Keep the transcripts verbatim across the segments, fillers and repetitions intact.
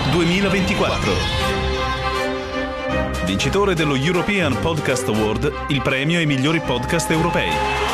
duemilaventiquattro. Vincitore dello European Podcast Award, il premio ai migliori podcast europei.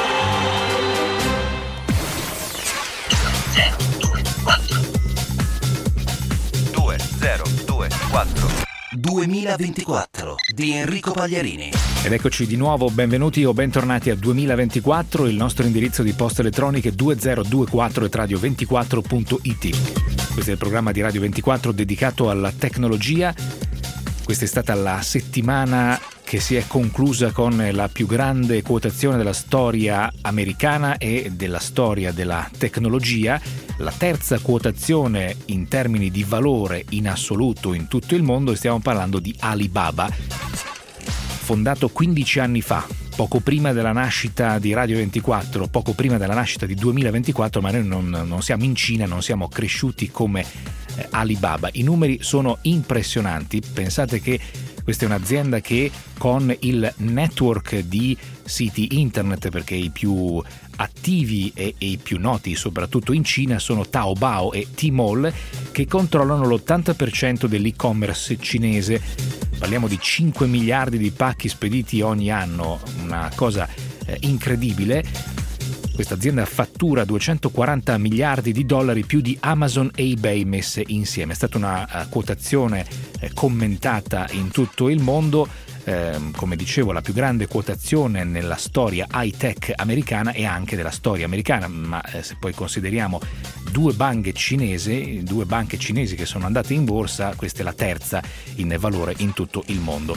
duemilaventiquattro duemilaventiquattro di Enrico Pagliarini. Ed eccoci di nuovo, benvenuti o bentornati a duemilaventiquattro, il nostro indirizzo di poste elettroniche duemilaventiquattro e radio ventiquattro punto it. Questo è il programma di Radio ventiquattro dedicato alla tecnologia. Questa è stata la settimana che si è conclusa con la più grande quotazione della storia americana e della storia della tecnologia, la terza quotazione in termini di valore in assoluto in tutto il mondo, e stiamo parlando di Alibaba, fondato quindici anni fa, poco prima della nascita di Radio ventiquattro, poco prima della nascita di duemilaventiquattro, ma noi non, non siamo in Cina, non siamo cresciuti come eh, Alibaba. I numeri sono impressionanti. Pensate che questa è un'azienda che con il network di siti internet, perché i più attivi e, e i più noti soprattutto in Cina sono Taobao e Tmall, che controllano l'ottanta per cento dell'e-commerce cinese. Parliamo di cinque miliardi di pacchi spediti ogni anno, una cosa eh, incredibile. Questa azienda fattura duecentoquaranta miliardi di dollari, più di Amazon e eBay messe insieme. È stata una uh, quotazione eh, commentata in tutto il mondo. Eh, come dicevo, la più grande quotazione nella storia high-tech americana e anche della storia americana, ma eh, se poi consideriamo due banche cinesi, due banche cinesi che sono andate in borsa, questa è la terza in valore in tutto il mondo.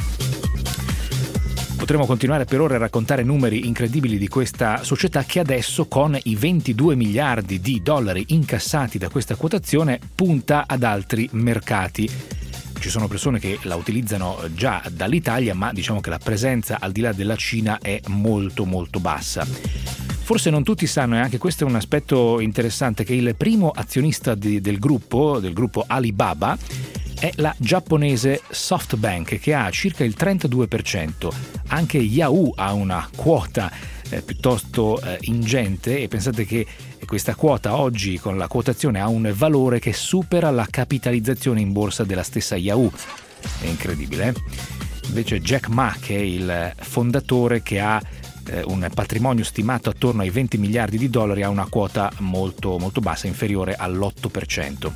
Potremmo continuare per ore a raccontare numeri incredibili di questa società che adesso, con i ventidue miliardi di dollari incassati da questa quotazione, punta ad altri mercati. Ci sono persone che la utilizzano già dall'Italia, ma diciamo che la presenza al di là della Cina è molto molto bassa. Forse non tutti sanno, e anche questo è un aspetto interessante, che il primo azionista di, del gruppo, del gruppo Alibaba, è la giapponese SoftBank, che ha circa il trentadue per cento. Anche Yahoo ha una quota eh, piuttosto eh, ingente, e pensate che questa quota oggi con la quotazione ha un valore che supera la capitalizzazione in borsa della stessa Yahoo. È incredibile, eh? Invece Jack Ma, che è il fondatore, che ha eh, un patrimonio stimato attorno ai venti miliardi di dollari, ha una quota molto, molto bassa, inferiore all'otto per cento.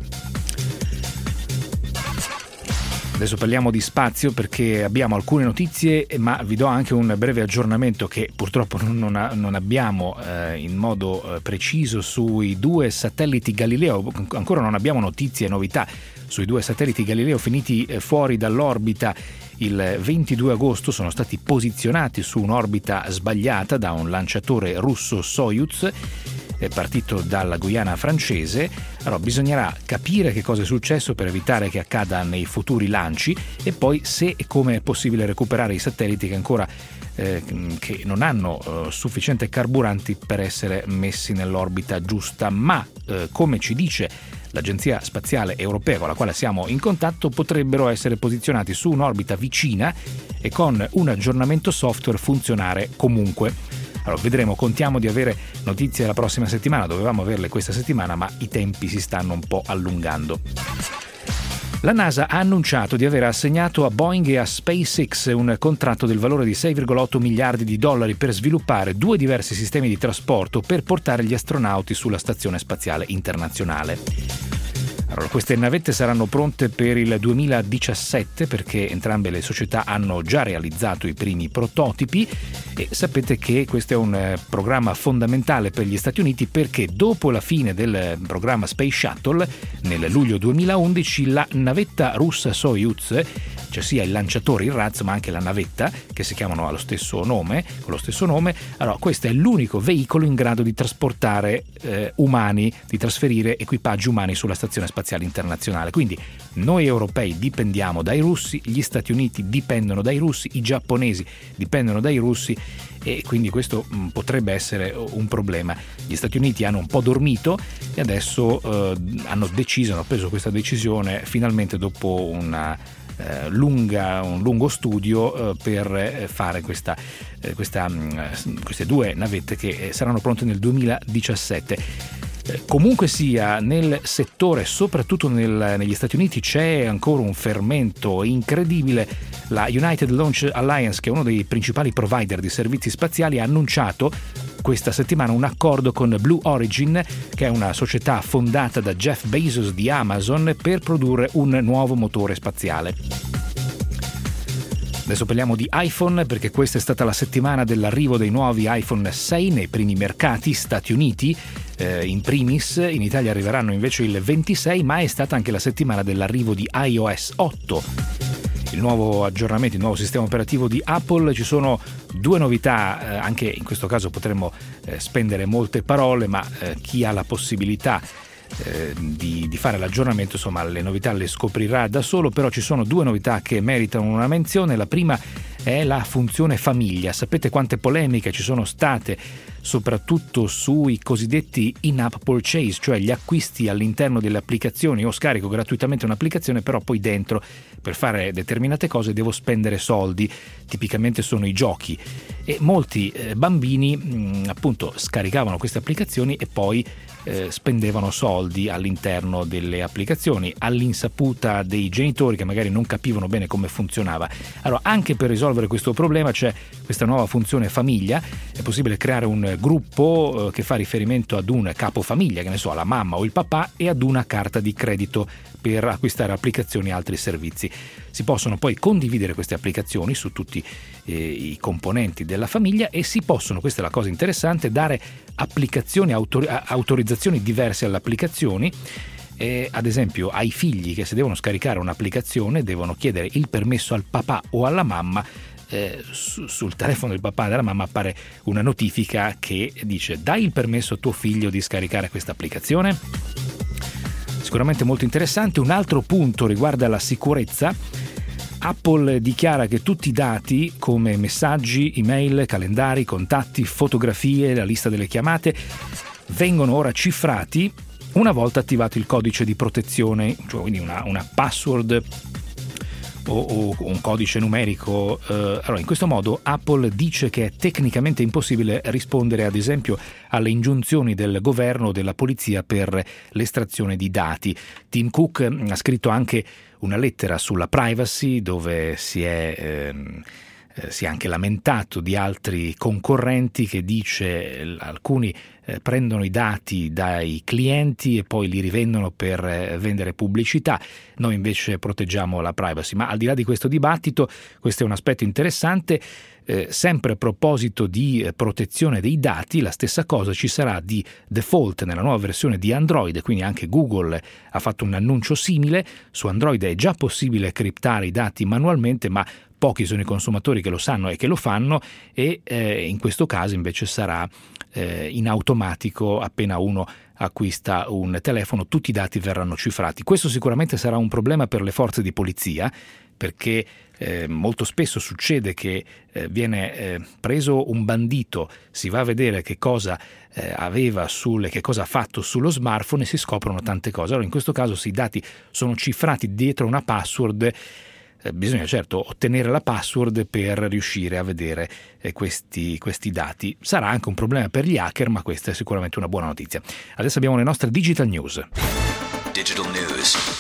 Adesso parliamo di spazio, perché abbiamo alcune notizie, ma vi do anche un breve aggiornamento che purtroppo non, ha, non abbiamo eh, in modo eh, preciso sui due satelliti Galileo. Ancora non abbiamo notizie e novità sui due satelliti Galileo finiti eh, fuori dall'orbita il ventidue agosto. Sono stati posizionati su un'orbita sbagliata da un lanciatore russo Soyuz, è partito dalla Guyana francese. Allora bisognerà capire che cosa è successo per evitare che accada nei futuri lanci, e poi se e come è possibile recuperare i satelliti che ancora eh, che non hanno eh, sufficiente carburanti per essere messi nell'orbita giusta. Ma eh, come ci dice l'Agenzia Spaziale Europea, con la quale siamo in contatto, potrebbero essere posizionati su un'orbita vicina e con un aggiornamento software funzionare comunque. Allora, vedremo, contiamo di avere notizie la prossima settimana. Dovevamo averle questa settimana, ma i tempi si stanno un po' allungando. La NASA ha annunciato di aver assegnato a Boeing e a SpaceX un contratto del valore di sei virgola otto miliardi di dollari per sviluppare due diversi sistemi di trasporto per portare gli astronauti sulla Stazione Spaziale Internazionale. Allora, queste navette saranno pronte per il duemiladiciassette, perché entrambe le società hanno già realizzato i primi prototipi, e sapete che questo è un eh, programma fondamentale per gli Stati Uniti, perché dopo la fine del programma Space Shuttle nel luglio duemilaundici la navetta russa Soyuz, cioè sia il lanciatore, il razzo, ma anche la navetta, che si chiamano allo stesso nome, con lo stesso nome, allora questo è l'unico veicolo in grado di trasportare eh, umani, di trasferire equipaggi umani sulla Stazione Spaziale Internazionale. Quindi noi europei dipendiamo dai russi, gli Stati Uniti dipendono dai russi, i giapponesi dipendono dai russi, e quindi questo mh, potrebbe essere un problema. Gli Stati Uniti hanno un po' dormito e adesso eh, hanno deciso, hanno preso questa decisione finalmente dopo una Eh, lunga, un lungo studio eh, per eh, fare questa, eh, questa, mh, queste due navette che eh, saranno pronte nel duemiladiciassette. Eh, comunque sia, nel settore, soprattutto nel, negli Stati Uniti, c'è ancora un fermento incredibile. La United Launch Alliance, che è uno dei principali provider di servizi spaziali, ha annunciato questa settimana un accordo con Blue Origin, che è una società fondata da Jeff Bezos di Amazon, per produrre un nuovo motore spaziale. Adesso parliamo di iPhone, perché questa è stata la settimana dell'arrivo dei nuovi iPhone sei nei primi mercati Stati Uniti. Eh, in primis, in Italia arriveranno invece il ventisei, ma è stata anche la settimana dell'arrivo di iOS otto. Il nuovo aggiornamento, il nuovo sistema operativo di Apple. Ci sono due novità, eh, anche in questo caso potremmo eh, spendere molte parole, ma eh, chi ha la possibilità eh, di, di fare l'aggiornamento, insomma, le novità le scoprirà da solo. Però ci sono due novità che meritano una menzione. La prima è la funzione famiglia. Sapete quante polemiche ci sono state, soprattutto sui cosiddetti in-app purchase, cioè gli acquisti all'interno delle applicazioni. Io scarico gratuitamente un'applicazione, però poi dentro, per fare determinate cose, devo spendere soldi. Tipicamente sono i giochi, e molti eh, bambini mh, appunto scaricavano queste applicazioni e poi eh, spendevano soldi all'interno delle applicazioni all'insaputa dei genitori, che magari non capivano bene come funzionava. Allora, anche per risolvere questo problema c'è questa nuova funzione famiglia. È possibile creare un gruppo eh, che fa riferimento ad un capofamiglia, che ne so, la mamma o il papà, e ad una carta di credito per acquistare applicazioni e altri servizi. Si possono poi condividere queste applicazioni su tutti eh, i componenti della famiglia, e si possono, questa è la cosa interessante, dare applicazioni, autor- autorizzazioni diverse alle applicazioni. Eh, ad esempio, ai figli, che se devono scaricare un'applicazione devono chiedere il permesso al papà o alla mamma. Eh, su, sul telefono del papà e della mamma appare una notifica che dice: dai il permesso a tuo figlio di scaricare questa applicazione. Sicuramente molto interessante. Un altro punto riguarda la sicurezza. Apple dichiara che tutti i dati, come messaggi, email, calendari, contatti, fotografie, la lista delle chiamate, vengono ora cifrati una volta attivato il codice di protezione, cioè quindi una, una password o, o un codice numerico. Eh, allora, in questo modo Apple dice che è tecnicamente impossibile rispondere, ad esempio, alle ingiunzioni del governo o della polizia per l'estrazione di dati. Tim Cook ha scritto anche una lettera sulla privacy, dove si è ehm, eh, si è anche lamentato di altri concorrenti, che dice eh, alcuni eh, prendono i dati dai clienti e poi li rivendono per eh, vendere pubblicità. Noi invece proteggiamo la privacy. Ma al di là di questo dibattito, questo è un aspetto interessante. Eh, sempre a proposito di eh, protezione dei dati, la stessa cosa ci sarà di default nella nuova versione di Android, quindi anche Google ha fatto un annuncio simile. Su Android è già possibile criptare i dati manualmente, ma pochi sono i consumatori che lo sanno e che lo fanno, e eh, in questo caso invece sarà eh, in automatico. Appena uno acquista un telefono, tutti i dati verranno cifrati. Questo sicuramente sarà un problema per le forze di polizia, perché eh, molto spesso succede che eh, viene eh, preso un bandito, si va a vedere che cosa eh, aveva sulle, che cosa ha fatto sullo smartphone, e si scoprono tante cose. Allora, in questo caso, se i dati sono cifrati dietro una password, eh, bisogna certo ottenere la password per riuscire a vedere eh, questi, questi dati. Sarà anche un problema per gli hacker, ma questa è sicuramente una buona notizia. Adesso abbiamo le nostre Digital News. Digital News.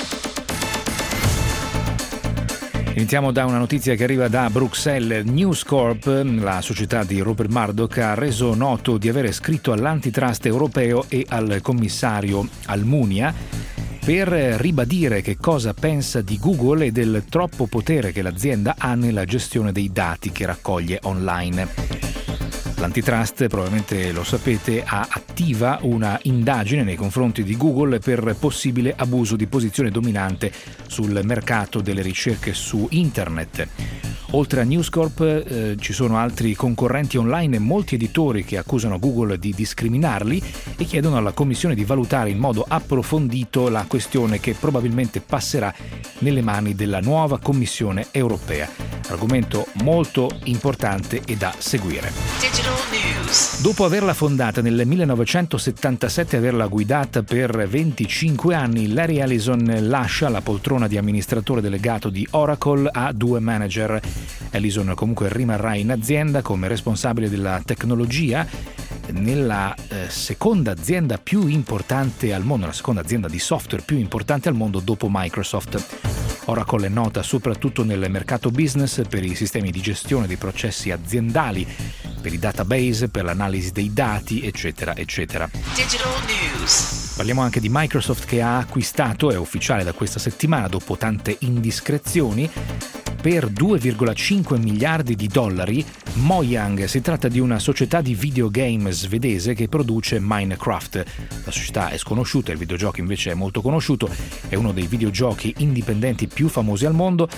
Iniziamo da una notizia che arriva da Bruxelles. News Corp, la società di Rupert Murdoch, ha reso noto di avere scritto all'antitrust europeo e al commissario Almunia per ribadire che cosa pensa di Google e del troppo potere che l'azienda ha nella gestione dei dati che raccoglie online. L'antitrust, probabilmente lo sapete, ha attiva una indagine nei confronti di Google per possibile abuso di posizione dominante sul mercato delle ricerche su internet. Oltre a News Corp eh, ci sono altri concorrenti online e molti editori che accusano Google di discriminarli e chiedono alla Commissione di valutare in modo approfondito la questione, che probabilmente passerà nelle mani della nuova Commissione europea. Argomento molto importante e da seguire. Digital News. Dopo averla fondata nel millenovecentosettantasette e averla guidata per venticinque anni, Larry Ellison lascia la poltrona di amministratore delegato di Oracle a due manager. Ellison comunque rimarrà in azienda come responsabile della tecnologia nella eh, seconda azienda più importante al mondo, la seconda azienda di software più importante al mondo dopo Microsoft. Oracle è nota soprattutto nel mercato business per i sistemi di gestione dei processi aziendali, per i database, per l'analisi dei dati, eccetera, eccetera. Digital News. Parliamo anche di Microsoft che ha acquistato, è ufficiale da questa settimana dopo tante indiscrezioni, per due virgola cinque miliardi di dollari Mojang. Si tratta di una società di videogame svedese che produce Minecraft. La società è sconosciuta, il videogioco invece è molto conosciuto, è uno dei videogiochi indipendenti più famosi al mondo.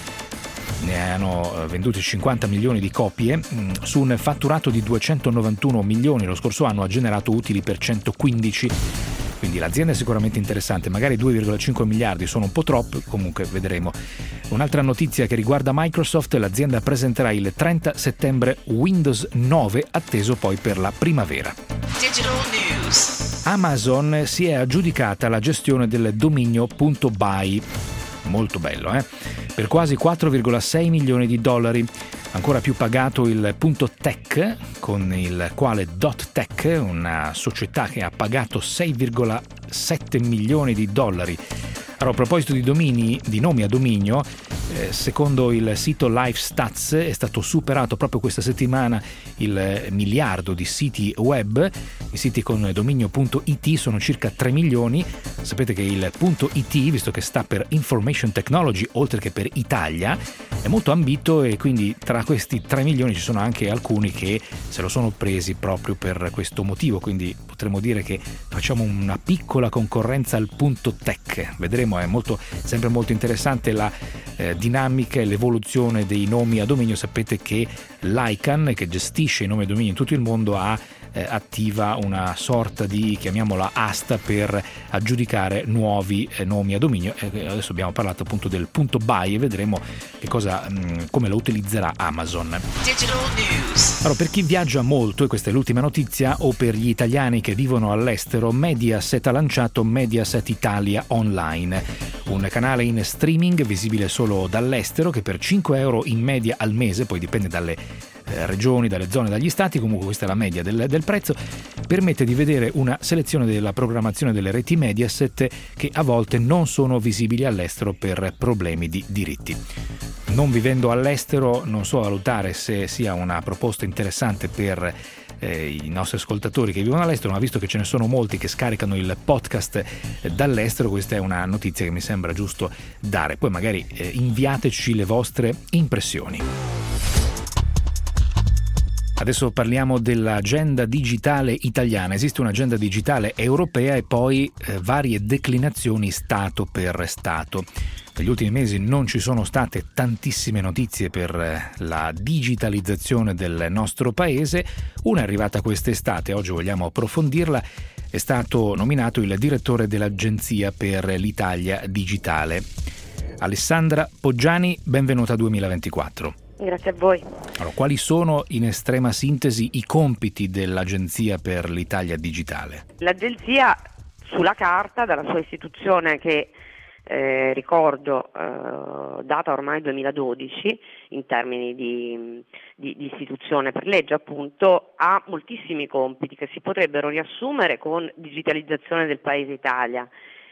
Ne hanno venduti cinquanta milioni di copie su un fatturato di duecentonovantuno milioni. Lo scorso anno ha generato utili per centoquindici. Quindi l'azienda è sicuramente interessante, magari due virgola cinque miliardi sono un po' troppo, comunque vedremo. Un'altra notizia che riguarda Microsoft: l'azienda presenterà il trenta settembre Windows nove, atteso poi per la primavera. Digital News. Amazon si è aggiudicata la gestione del dominio .by, molto bello, eh? Per quasi quattro virgola sei milioni di dollari. Ancora più pagato il .tech, con il quale .tech, una società che ha pagato sei virgola sette milioni di dollari. Allora, a proposito di domini, di nomi a dominio, eh, secondo il sito LifeStats è stato superato proprio questa settimana il miliardo di siti web. I siti con dominio .it sono circa tre milioni. Sapete che il .it, visto che sta per Information Technology oltre che per Italia, è molto ambito, e quindi tra questi tre milioni ci sono anche alcuni che se lo sono presi proprio per questo motivo, quindi potremmo dire che facciamo una piccola concorrenza al .tech. Vedremo, è molto, sempre molto interessante la eh, dinamica e l'evoluzione dei nomi a dominio. Sapete che l'ICANN, che gestisce i nomi a dominio in tutto il mondo, ha eh, attiva una sorta di, chiamiamola, asta per aggiudicare nuovi eh, nomi a dominio. Eh, adesso abbiamo parlato appunto del .by e vedremo che cosa, mh, come lo utilizzerà Amazon. Digital News. Allora, per chi viaggia molto, e questa è l'ultima notizia, o per gli italiani che vivono all'estero, Mediaset ha lanciato Mediaset Italia Online, un canale in streaming visibile solo dall'estero che per cinque euro in media al mese, poi dipende dalle eh, regioni, dalle zone, dagli stati, comunque questa è la media del, del prezzo, permette di vedere una selezione della programmazione delle reti Mediaset che a volte non sono visibili all'estero per problemi di diritti. Non vivendo all'estero non so valutare se sia una proposta interessante per eh, i nostri ascoltatori che vivono all'estero, ma visto che ce ne sono molti che scaricano il podcast eh, dall'estero, questa è una notizia che mi sembra giusto dare. Poi magari eh, inviateci le vostre impressioni. Adesso parliamo dell'agenda digitale italiana. Esiste un'agenda digitale europea e poi eh, varie declinazioni Stato per Stato. Negli ultimi mesi non ci sono state tantissime notizie per la digitalizzazione del nostro paese. Una è arrivata quest'estate, oggi vogliamo approfondirla. È stato nominato il direttore dell'Agenzia per l'Italia Digitale. Alessandra Poggiani, benvenuta a duemilaventiquattro. Grazie a voi. Allora, quali sono in estrema sintesi i compiti dell'Agenzia per l'Italia Digitale? L'Agenzia, sulla carta, dalla sua istituzione che Eh, ricordo eh, data ormai duemiladodici in termini di, di, di istituzione per legge, appunto, ha moltissimi compiti che si potrebbero riassumere con digitalizzazione del Paese Italia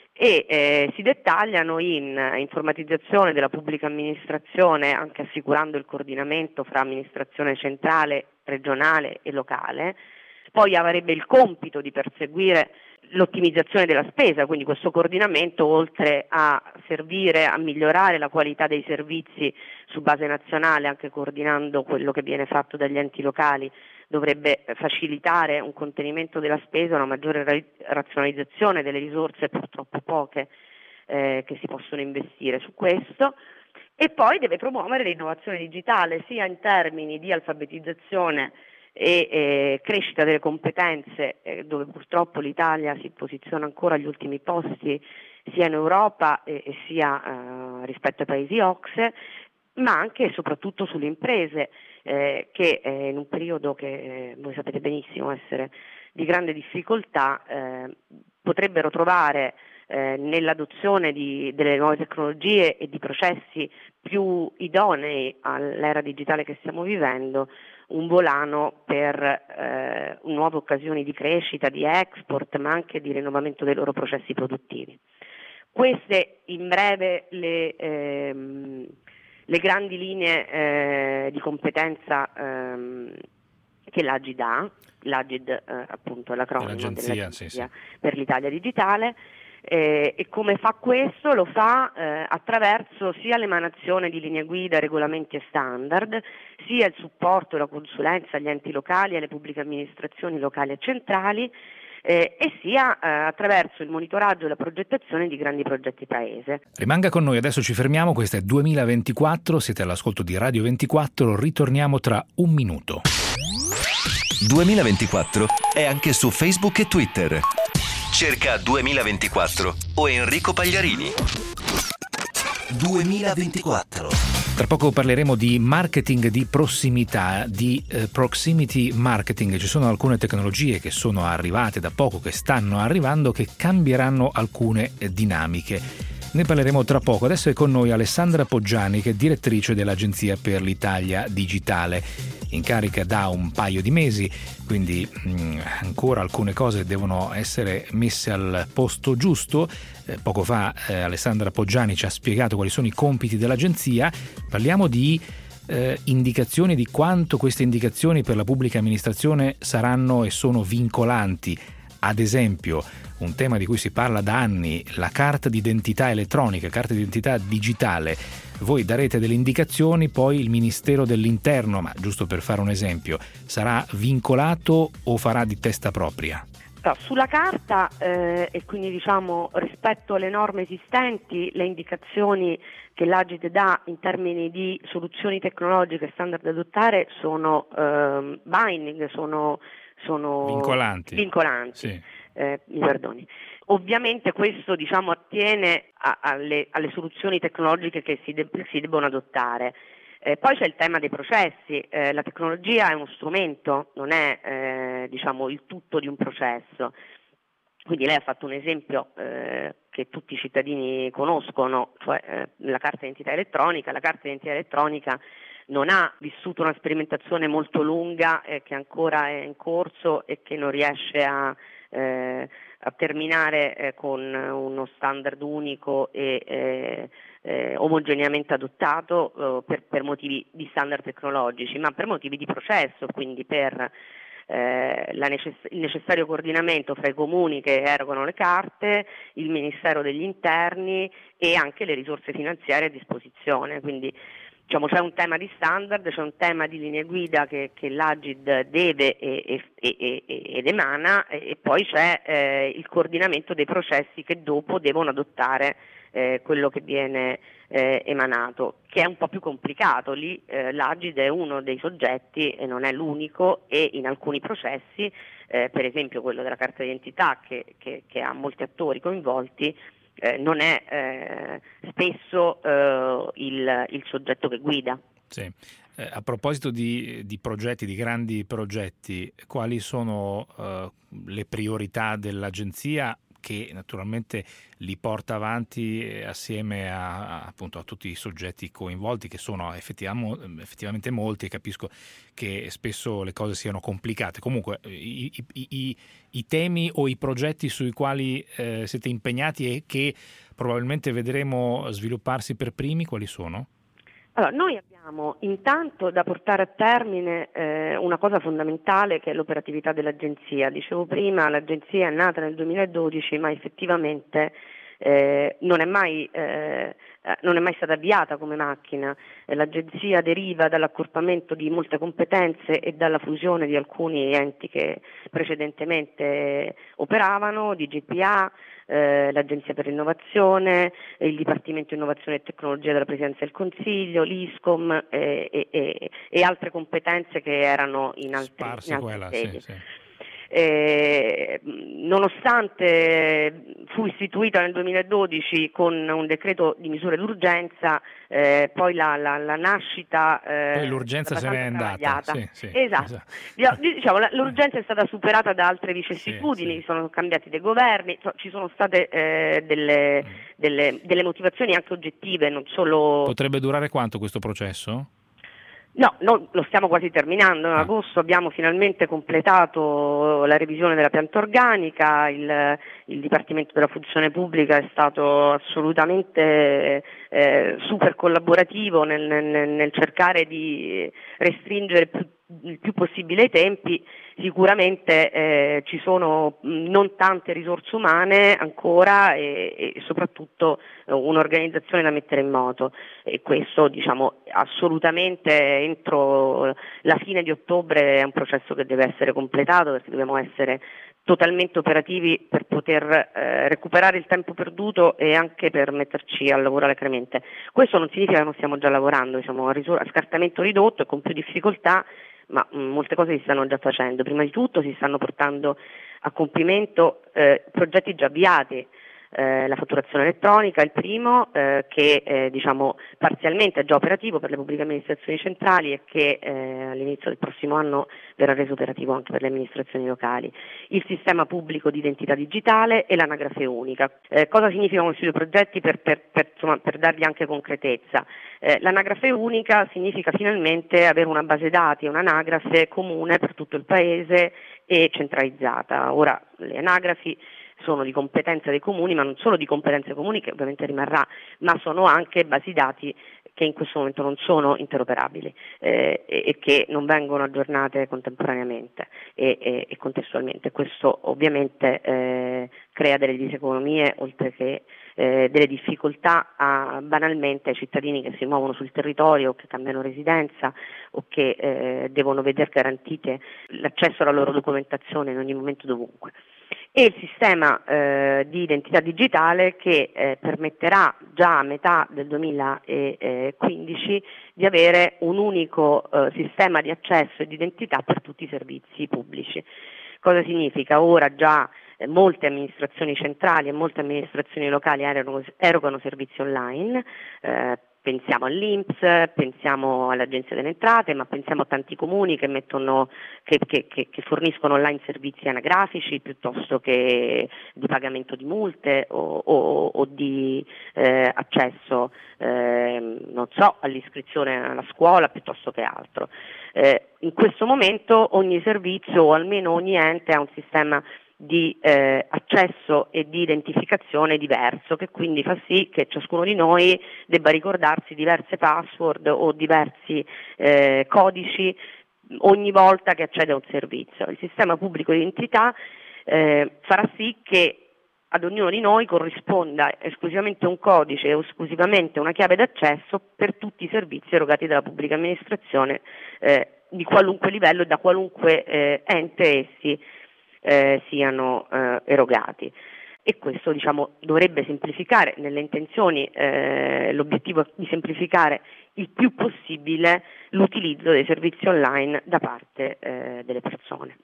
e eh, si dettagliano in informatizzazione della pubblica amministrazione, anche assicurando il coordinamento fra amministrazione centrale, regionale e locale. Poi avrebbe il compito di perseguire l'ottimizzazione della spesa, quindi questo coordinamento, oltre a servire a migliorare la qualità dei servizi su base nazionale, anche coordinando quello che viene fatto dagli enti locali, dovrebbe facilitare un contenimento della spesa, una maggiore ra- razionalizzazione delle risorse purtroppo poche eh, che si possono investire su questo. E poi deve promuovere l'innovazione digitale sia in termini di alfabetizzazione e eh, crescita delle competenze, eh, dove purtroppo l'Italia si posiziona ancora agli ultimi posti sia in Europa e, e sia eh, rispetto ai paesi O C S E, ma anche e soprattutto sulle imprese eh, che eh, in un periodo che eh, voi sapete benissimo essere di grande difficoltà eh, potrebbero trovare eh, nell'adozione di, delle nuove tecnologie e di processi più idonei all'era digitale che stiamo vivendo un volano per eh, nuove occasioni di crescita, di export, ma anche di rinnovamento dei loro processi produttivi. Queste in breve le, ehm, le grandi linee eh, di competenza ehm, che l'Agid ha. L'Agid eh, appunto è l'acronimo dell'Agenzia sì, sì. per l'Italia Digitale. Eh, e come fa questo? Lo fa eh, attraverso sia l'emanazione di linee guida, regolamenti e standard, sia il supporto e la consulenza agli enti locali e alle pubbliche amministrazioni locali e centrali, eh, e sia eh, attraverso il monitoraggio e la progettazione di grandi progetti paese. Rimanga con noi, adesso ci fermiamo, questa è duemilaventiquattro, siete all'ascolto di Radio ventiquattro, ritorniamo tra un minuto. duemilaventiquattro è anche su Facebook e Twitter. Cerca duemilaventiquattro o Enrico Pagliarini. duemilaventiquattro. Tra poco parleremo di marketing di prossimità, di eh, proximity marketing. Ci sono alcune tecnologie che sono arrivate da poco, che stanno arrivando, che cambieranno alcune eh, dinamiche. Ne parleremo tra poco. Adesso è con noi Alessandra Poggiani, che è direttrice dell'Agenzia per l'Italia Digitale, in carica da un paio di mesi, quindi mh, ancora alcune cose devono essere messe al posto giusto. Eh, poco fa eh, Alessandra Poggiani ci ha spiegato quali sono i compiti dell'Agenzia. Parliamo di eh, indicazioni, di quanto queste indicazioni per la pubblica amministrazione saranno e sono vincolanti. Ad esempio, un tema di cui si parla da anni, la carta d'identità elettronica, carta d'identità digitale. Voi darete delle indicazioni, poi il Ministero dell'Interno, ma giusto per fare un esempio, sarà vincolato o farà di testa propria? No, sulla carta eh, e quindi diciamo rispetto alle norme esistenti, le indicazioni che l'Agid dà in termini di soluzioni tecnologiche e standard da adottare sono eh, binding, sono sono vincolanti, vincolanti. Sì. Eh, mi perdoni. Ovviamente questo diciamo attiene a, alle, alle soluzioni tecnologiche che si, de- si debbono adottare. Eh, poi c'è il tema dei processi. Eh, la tecnologia è uno strumento, non è eh, diciamo il tutto di un processo. Quindi lei ha fatto un esempio eh, che tutti i cittadini conoscono, cioè eh, la carta d'identità elettronica. La carta d'identità elettronica non ha vissuto una sperimentazione molto lunga eh, che ancora è in corso e che non riesce a, eh, a terminare eh, con uno standard unico e eh, eh, omogeneamente adottato eh, per, per motivi di standard tecnologici, ma per motivi di processo, quindi per eh, la necess- il necessario coordinamento fra i comuni che erogano le carte, il Ministero degli Interni e anche le risorse finanziarie a disposizione. Quindi diciamo c'è un tema di standard, c'è un tema di linee guida che, che l'Agid deve e, e, e, ed emana, e, e poi c'è eh, il coordinamento dei processi che dopo devono adottare eh, quello che viene eh, emanato, che è un po' più complicato. Lì eh, l'Agid è uno dei soggetti e non è l'unico, e in alcuni processi, eh, per esempio quello della carta d'identità che, che, che ha molti attori coinvolti, Eh, non è eh, spesso eh, il, il soggetto che guida. Sì. Eh, a proposito di, di progetti, di grandi progetti, quali sono eh, le priorità dell'Agenzia, che naturalmente li porta avanti assieme a, a, appunto, a tutti i soggetti coinvolti, che sono effettivamente molti, e capisco che spesso le cose siano complicate. Comunque i, i, i, i temi o i progetti sui quali eh, siete impegnati e che probabilmente vedremo svilupparsi per primi, quali sono? Allora, noi abbiamo intanto da portare a termine eh, una cosa fondamentale, che è l'operatività dell'Agenzia. Dicevo prima, l'Agenzia è nata nel duemiladodici, ma effettivamente eh, non è mai eh, non è mai stata avviata come macchina. Eh, L'Agenzia deriva dall'accorpamento di molte competenze e dalla fusione di alcuni enti che precedentemente operavano, di G P A, Eh, l'Agenzia per l'innovazione, il Dipartimento Innovazione e Tecnologia della Presidenza del Consiglio, l'ISCOM eh, e, e, e altre competenze che erano in altri, in altri quella, sedi. sì, sì. Eh, nonostante fu istituita nel duemiladodici con un decreto di misure d'urgenza, eh, poi la, la, la nascita eh, poi l'urgenza se n'è andata. Sì, sì, esatto. esatto. Diciamo, la, l'urgenza è stata superata da altre vicissitudini, sì, sì. Sono cambiati dei governi, ci sono state eh, delle, delle, delle motivazioni anche oggettive, non solo. Potrebbe durare quanto questo processo? No, no, lo stiamo quasi terminando. In Ah. agosto abbiamo finalmente completato la revisione della pianta organica, il, il Dipartimento della Funzione Pubblica è stato assolutamente eh, super collaborativo nel, nel, nel cercare di restringere più, il più possibile i tempi. Sicuramente eh, ci sono non tante risorse umane ancora e, e soprattutto eh, un'organizzazione da mettere in moto, e questo diciamo assolutamente entro la fine di ottobre è un processo che deve essere completato, perché dobbiamo essere totalmente operativi per poter eh, recuperare il tempo perduto e anche per metterci a lavorare alacremente. Questo non significa che non stiamo già lavorando, siamo a, risor- a scartamento ridotto e con più difficoltà, ma mh, molte cose si stanno già facendo. Prima di tutto si stanno portando a compimento eh, progetti già avviati. Eh, la fatturazione elettronica è il primo, eh, che eh, diciamo parzialmente è già operativo per le pubbliche amministrazioni centrali e che eh, all'inizio del prossimo anno verrà reso operativo anche per le amministrazioni locali. Il sistema pubblico di identità digitale e l'anagrafe unica. Eh, cosa significano questi due progetti per, per, per, insomma, per dargli anche concretezza? Eh, l'anagrafe unica significa finalmente avere una base dati, un'anagrafe comune per tutto il Paese e centralizzata. Ora le anagrafi sono di competenza dei comuni, ma non solo di competenza dei comuni, che ovviamente rimarrà, ma sono anche basi dati che in questo momento non sono interoperabili eh, e, e che non vengono aggiornate contemporaneamente e, e, e contestualmente. Questo ovviamente eh, crea delle diseconomie, oltre che eh, delle difficoltà a, banalmente ai cittadini che si muovono sul territorio o che cambiano residenza o che eh, devono vedere garantite l'accesso alla loro documentazione in ogni momento, dovunque. E il sistema eh, di identità digitale che eh, permetterà già a metà del duemilaquindici di avere un unico eh, sistema di accesso e di identità per tutti i servizi pubblici. Cosa significa? Ora già eh, molte amministrazioni centrali e molte amministrazioni locali erogano, erogano servizi online, eh, pensiamo all'I N P S, pensiamo all'Agenzia delle Entrate, ma pensiamo a tanti comuni che, mettono, che, che, che, che forniscono online servizi anagrafici piuttosto che di pagamento di multe o, o, o di eh, accesso eh, non so, all'iscrizione alla scuola piuttosto che altro. Eh, in questo momento ogni servizio o almeno ogni ente ha un sistema di eh, accesso e di identificazione diverso, che quindi fa sì che ciascuno di noi debba ricordarsi diverse password o diversi eh, codici ogni volta che accede a un servizio. Il sistema pubblico di identità eh, farà sì che ad ognuno di noi corrisponda esclusivamente un codice o esclusivamente una chiave d'accesso per tutti i servizi erogati dalla pubblica amministrazione eh, di qualunque livello e da qualunque eh, ente essi Eh, siano eh, erogati. E questo diciamo dovrebbe semplificare, nelle intenzioni eh, l'obiettivo è di semplificare il più possibile l'utilizzo dei servizi online da parte eh, delle persone.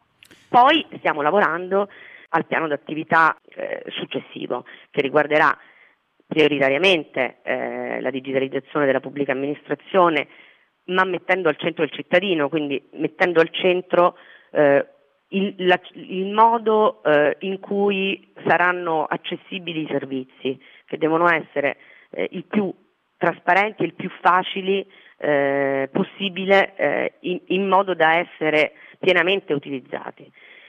Poi stiamo lavorando al piano d'attività eh, successivo, che riguarderà prioritariamente eh, la digitalizzazione della pubblica amministrazione, ma mettendo al centro il cittadino, quindi mettendo al centro eh, Il, la, il modo eh, in cui saranno accessibili i servizi, che devono essere eh, il più trasparenti e il più facili eh, possibile eh, in, in modo da essere pienamente utilizzati.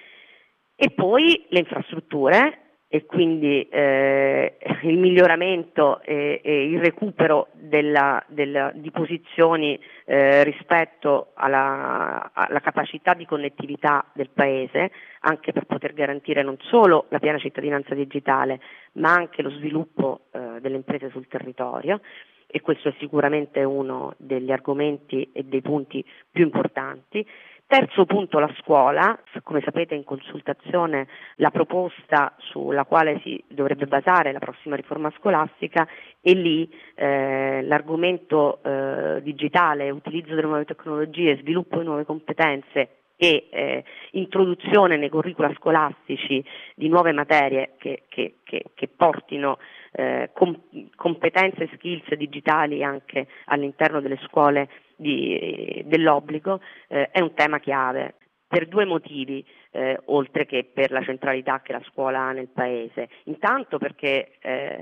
E poi le infrastrutture e quindi eh, il miglioramento e, e il recupero della, della, di posizioni eh, rispetto alla, alla capacità di connettività del Paese, anche per poter garantire non solo la piena cittadinanza digitale, ma anche lo sviluppo eh, delle imprese sul territorio. E questo è sicuramente uno degli argomenti e dei punti più importanti. Terzo punto, la scuola. Come sapete, in consultazione la proposta sulla quale si dovrebbe basare la prossima riforma scolastica, e lì eh, l'argomento eh, digitale, utilizzo delle nuove tecnologie, sviluppo di nuove competenze e eh, introduzione nei curricula scolastici di nuove materie che, che, che, che portino eh, com- competenze e skills digitali anche all'interno delle scuole di, dell'obbligo, eh, è un tema chiave per due motivi, eh, oltre che per la centralità che la scuola ha nel Paese. Intanto perché eh,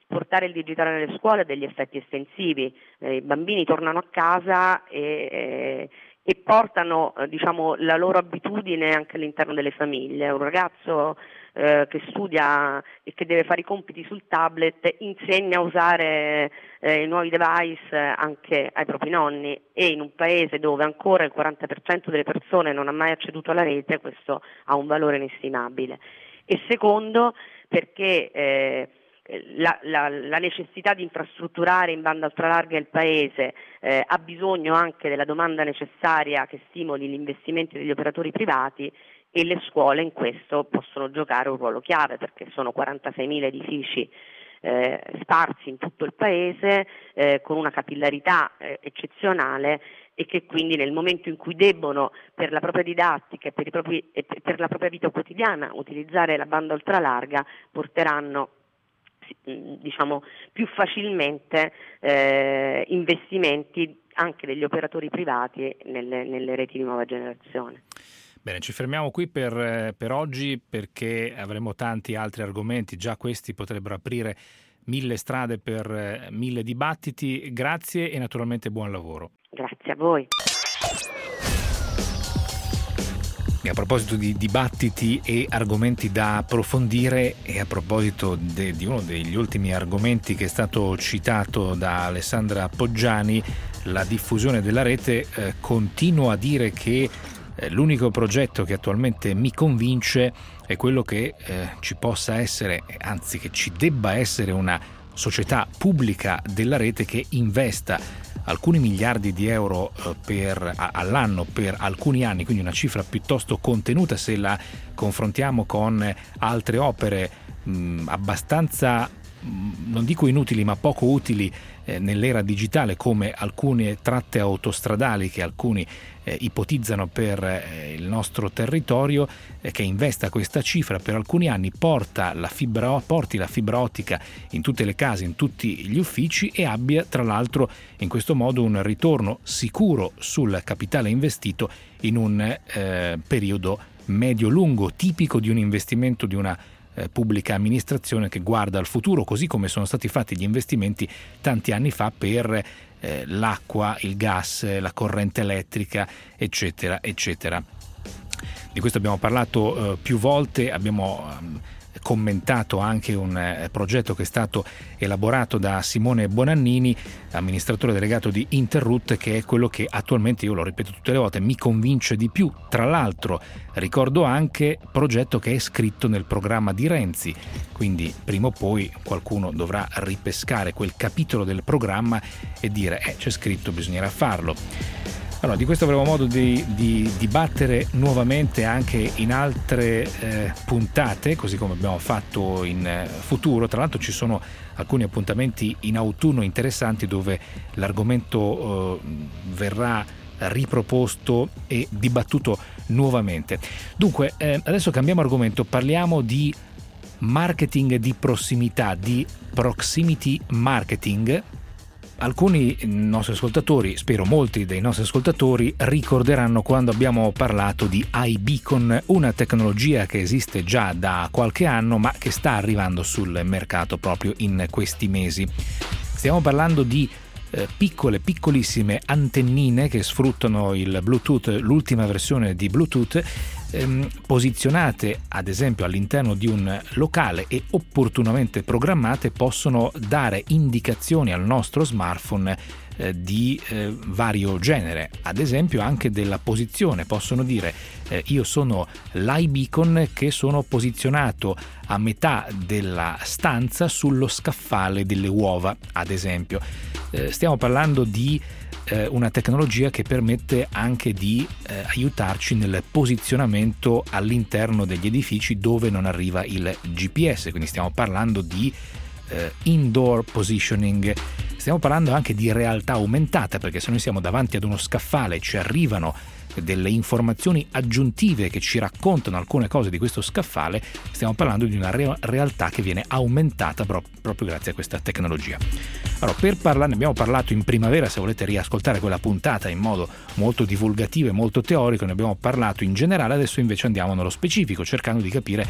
portare il digitale nelle scuole ha degli effetti estensivi, eh, i bambini tornano a casa e, eh, e portano eh, diciamo, la loro abitudine anche all'interno delle famiglie. Un ragazzo eh, che studia e che deve fare i compiti sul tablet insegna a usare eh, i nuovi device anche ai propri nonni, e in un paese dove ancora il quaranta per cento delle persone non ha mai acceduto alla rete questo ha un valore inestimabile. E secondo, perché eh, La, la, la necessità di infrastrutturare in banda ultralarga il paese eh, ha bisogno anche della domanda necessaria che stimoli gli investimenti degli operatori privati, e le scuole in questo possono giocare un ruolo chiave, perché sono quarantaseimila edifici eh, sparsi in tutto il paese eh, con una capillarità eh, eccezionale, e che quindi nel momento in cui debbono per la propria didattica e per, i propri, e per la propria vita quotidiana utilizzare la banda ultralarga porteranno diciamo più facilmente eh, investimenti anche degli operatori privati nelle, nelle reti di nuova generazione. Bene, ci fermiamo qui per, per oggi, perché avremo tanti altri argomenti, già questi potrebbero aprire mille strade per mille dibattiti. Grazie e naturalmente buon lavoro. Grazie a voi. E a proposito di dibattiti e argomenti da approfondire, e a proposito de, di uno degli ultimi argomenti che è stato citato da Alessandra Poggiani, la diffusione della rete, eh, continuo a dire che eh, l'unico progetto che attualmente mi convince è quello che eh, ci possa essere, anzi che ci debba essere, una società pubblica della rete che investa alcuni miliardi di euro per, all'anno per alcuni anni, quindi una cifra piuttosto contenuta se la confrontiamo con altre opere mh, abbastanza, mh, non dico inutili, ma poco utili eh, nell'era digitale, come alcune tratte autostradali che alcuni eh, ipotizzano per eh, il nostro territorio, eh, che investa questa cifra per alcuni anni, porta la fibra, porti la fibra ottica in tutte le case, in tutti gli uffici, e abbia tra l'altro in questo modo un ritorno sicuro sul capitale investito in un eh, periodo medio-lungo, tipico di un investimento di una eh, pubblica amministrazione che guarda al futuro, così come sono stati fatti gli investimenti tanti anni fa per eh, l'acqua, il gas, la corrente elettrica, eccetera, eccetera. Di questo abbiamo parlato eh, più volte, abbiamo eh, commentato anche un eh, progetto che è stato elaborato da Simone Bonannini, amministratore delegato di Interroute, che è quello che attualmente, io lo ripeto tutte le volte, mi convince di più. Tra l'altro ricordo anche progetto che è scritto nel programma di Renzi, quindi prima o poi qualcuno dovrà ripescare quel capitolo del programma e dire eh, c'è scritto, bisognerà farlo. Allora, di questo avremo modo di, di dibattere nuovamente anche in altre eh, puntate, così come abbiamo fatto in eh, futuro. Tra l'altro ci sono alcuni appuntamenti in autunno interessanti dove l'argomento eh, verrà riproposto e dibattuto nuovamente. Dunque, eh, adesso cambiamo argomento, parliamo di marketing di prossimità, di proximity marketing. Alcuni nostri ascoltatori, spero molti dei nostri ascoltatori, ricorderanno quando abbiamo parlato di iBeacon, una tecnologia che esiste già da qualche anno ma che sta arrivando sul mercato proprio in questi mesi. Stiamo parlando di eh, piccole, piccolissime antennine che sfruttano il Bluetooth, l'ultima versione di Bluetooth, ehm, posizionate ad esempio all'interno di un locale e opportunamente programmate possono dare indicazioni al nostro smartphone eh, di eh, vario genere, ad esempio anche della posizione. Possono dire eh, io sono l'iBeacon che sono posizionato a metà della stanza sullo scaffale delle uova, ad esempio. Eh, stiamo parlando di eh, una tecnologia che permette anche di eh, aiutarci nel posizionamento all'interno degli edifici dove non arriva il G P S, quindi stiamo parlando di eh, indoor positioning. Stiamo parlando anche di realtà aumentata, perché se noi siamo davanti ad uno scaffale e ci arrivano delle informazioni aggiuntive che ci raccontano alcune cose di questo scaffale, stiamo parlando di una re- realtà che viene aumentata pro- proprio grazie a questa tecnologia. Allora, per parlare, ne abbiamo parlato in primavera, se volete riascoltare quella puntata in modo molto divulgativo e molto teorico, ne abbiamo parlato in generale, adesso invece andiamo nello specifico, cercando di capire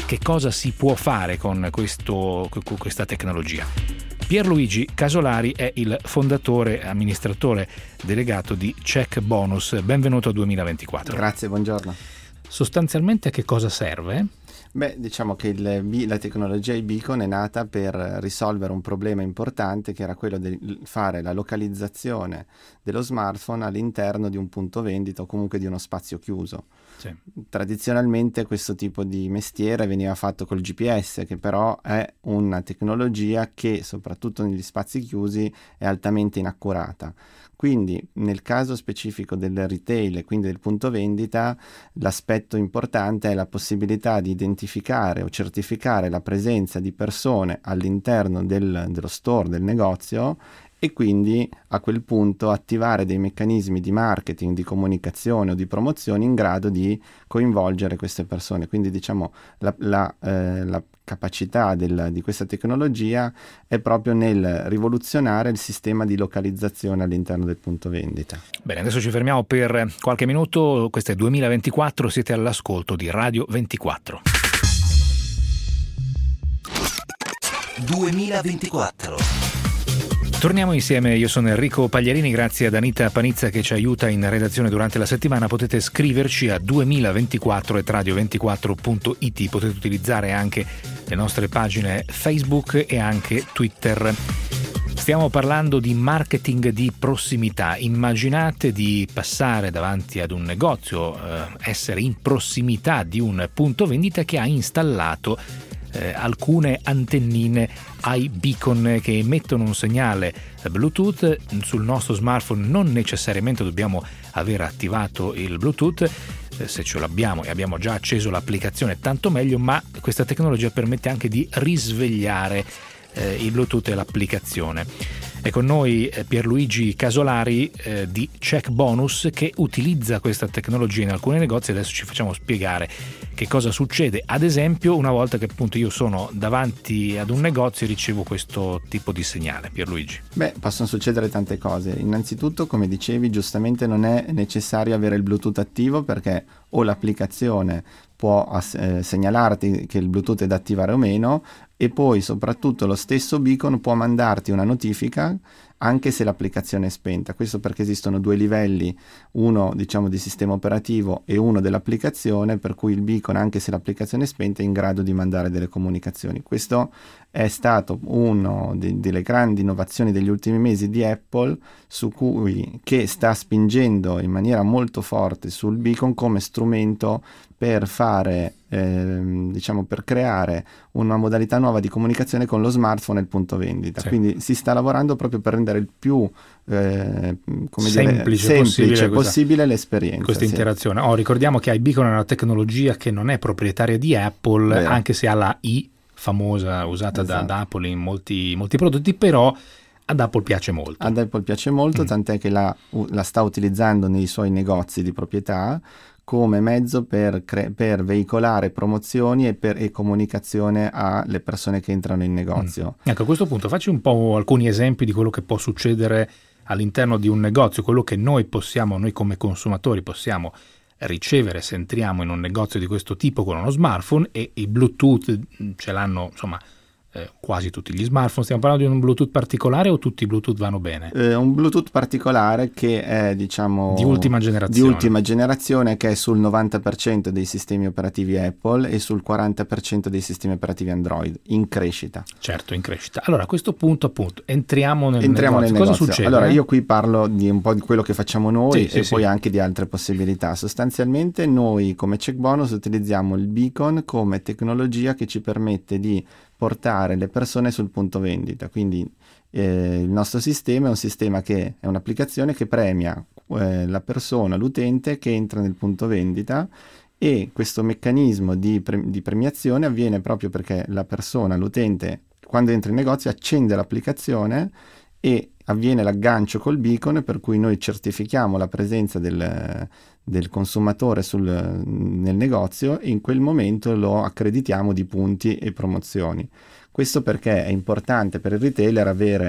che cosa si può fare con, questo, con questa tecnologia. Pierluigi Casolari è il fondatore e amministratore delegato di Check Bonus. Benvenuto a duemilaventiquattro. Grazie, buongiorno. Sostanzialmente a che cosa serve? Beh, diciamo che il, la tecnologia iBeacon è nata per risolvere un problema importante, che era quello di fare la localizzazione dello smartphone all'interno di un punto vendita o comunque di uno spazio chiuso. Sì. Tradizionalmente questo tipo di mestiere veniva fatto col G P S, che però è una tecnologia che soprattutto negli spazi chiusi è altamente inaccurata. Quindi nel caso specifico del retail e quindi del punto vendita, l'aspetto importante è la possibilità di identificare o certificare la presenza di persone all'interno del, dello store, del negozio, e quindi a quel punto attivare dei meccanismi di marketing, di comunicazione o di promozione in grado di coinvolgere queste persone. Quindi diciamo la, la, eh, la capacità del, di questa tecnologia è proprio nel rivoluzionare il sistema di localizzazione all'interno del punto vendita. Bene, adesso ci fermiamo per qualche minuto. Questo è duemilaventiquattro, siete all'ascolto di Radio ventiquattro. duemilaventiquattro. Torniamo insieme, io sono Enrico Pagliarini, grazie ad Anita Panizza che ci aiuta in redazione durante la settimana. Potete scriverci a duemilaventiquattro chiocciola radio ventiquattro punto it, potete utilizzare anche le nostre pagine Facebook e anche Twitter. Stiamo parlando di marketing di prossimità. Immaginate di passare davanti ad un negozio, eh, essere in prossimità di un punto vendita che ha installato Eh, alcune antennine iBeacon che emettono un segnale Bluetooth. Sul nostro smartphone non necessariamente dobbiamo aver attivato il Bluetooth, eh, se ce l'abbiamo e abbiamo già acceso l'applicazione tanto meglio, ma questa tecnologia permette anche di risvegliare eh, il Bluetooth e l'applicazione. È con noi eh, Pierluigi Casolari eh, di Check Bonus, che utilizza questa tecnologia in alcuni negozi. Adesso ci facciamo spiegare che cosa succede. Ad esempio, una volta che appunto io sono davanti ad un negozio e ricevo questo tipo di segnale. Pierluigi. Beh, possono succedere tante cose. Innanzitutto, come dicevi, giustamente non è necessario avere il Bluetooth attivo, perché o l'applicazione può eh, segnalarti che il Bluetooth è da attivare o meno, e poi soprattutto lo stesso beacon può mandarti una notifica anche se l'applicazione è spenta. Questo perché esistono due livelli, uno diciamo di sistema operativo e uno dell'applicazione, per cui il beacon, anche se l'applicazione è spenta, è in grado di mandare delle comunicazioni. Questo è stato uno de- delle grandi innovazioni degli ultimi mesi di Apple, su cui che sta spingendo in maniera molto forte sul beacon come strumento per fare eh, diciamo per creare una modalità nuova di comunicazione con lo smartphone e il punto vendita. Sì. Quindi si sta lavorando proprio per rendere il più eh, come semplice, dire, semplice possibile, possibile questa, l'esperienza. Questa sì. interazione. Oh, ricordiamo che iBeacon è una tecnologia che non è proprietaria di Apple, Beh. anche se ha la I famosa usata esatto. da, da Apple in molti, molti prodotti, però ad Apple piace molto. Ad Apple piace molto, mm. tant'è che la, la sta utilizzando nei suoi negozi di proprietà come mezzo per, cre- per veicolare promozioni e, per, e comunicazione alle persone che entrano in negozio. Mm. Ecco, a questo punto facci un po' alcuni esempi di quello che può succedere all'interno di un negozio, quello che noi possiamo, noi come consumatori possiamo ricevere se entriamo in un negozio di questo tipo con uno smartphone, e i Bluetooth ce l'hanno, insomma, eh, quasi tutti gli smartphone. Stiamo parlando di un Bluetooth particolare o tutti i Bluetooth vanno bene? Eh, un Bluetooth particolare che è diciamo di ultima generazione. Di ultima generazione, che è sul novanta per cento dei sistemi operativi Apple e sul quaranta per cento dei sistemi operativi Android, in crescita. Certo, in crescita. Allora, a questo punto appunto entriamo nel entriamo negozio. Nel Cosa negozio. succede? Allora, eh? io qui parlo di un po' di quello che facciamo noi sì, e sì, poi sì. anche di altre possibilità. Sostanzialmente noi come Check Bonus utilizziamo il beacon come tecnologia che ci permette di portare le persone sul punto vendita. Quindi eh, il nostro sistema è un sistema che è un'applicazione che premia eh, la persona, l'utente che entra nel punto vendita, e questo meccanismo di, pre- di premiazione avviene proprio perché la persona, l'utente, quando entra in negozio accende l'applicazione e avviene l'aggancio col beacon, per cui noi certifichiamo la presenza del, del consumatore sul, nel negozio, e in quel momento lo accreditiamo di punti e promozioni. Questo perché è importante per il retailer avere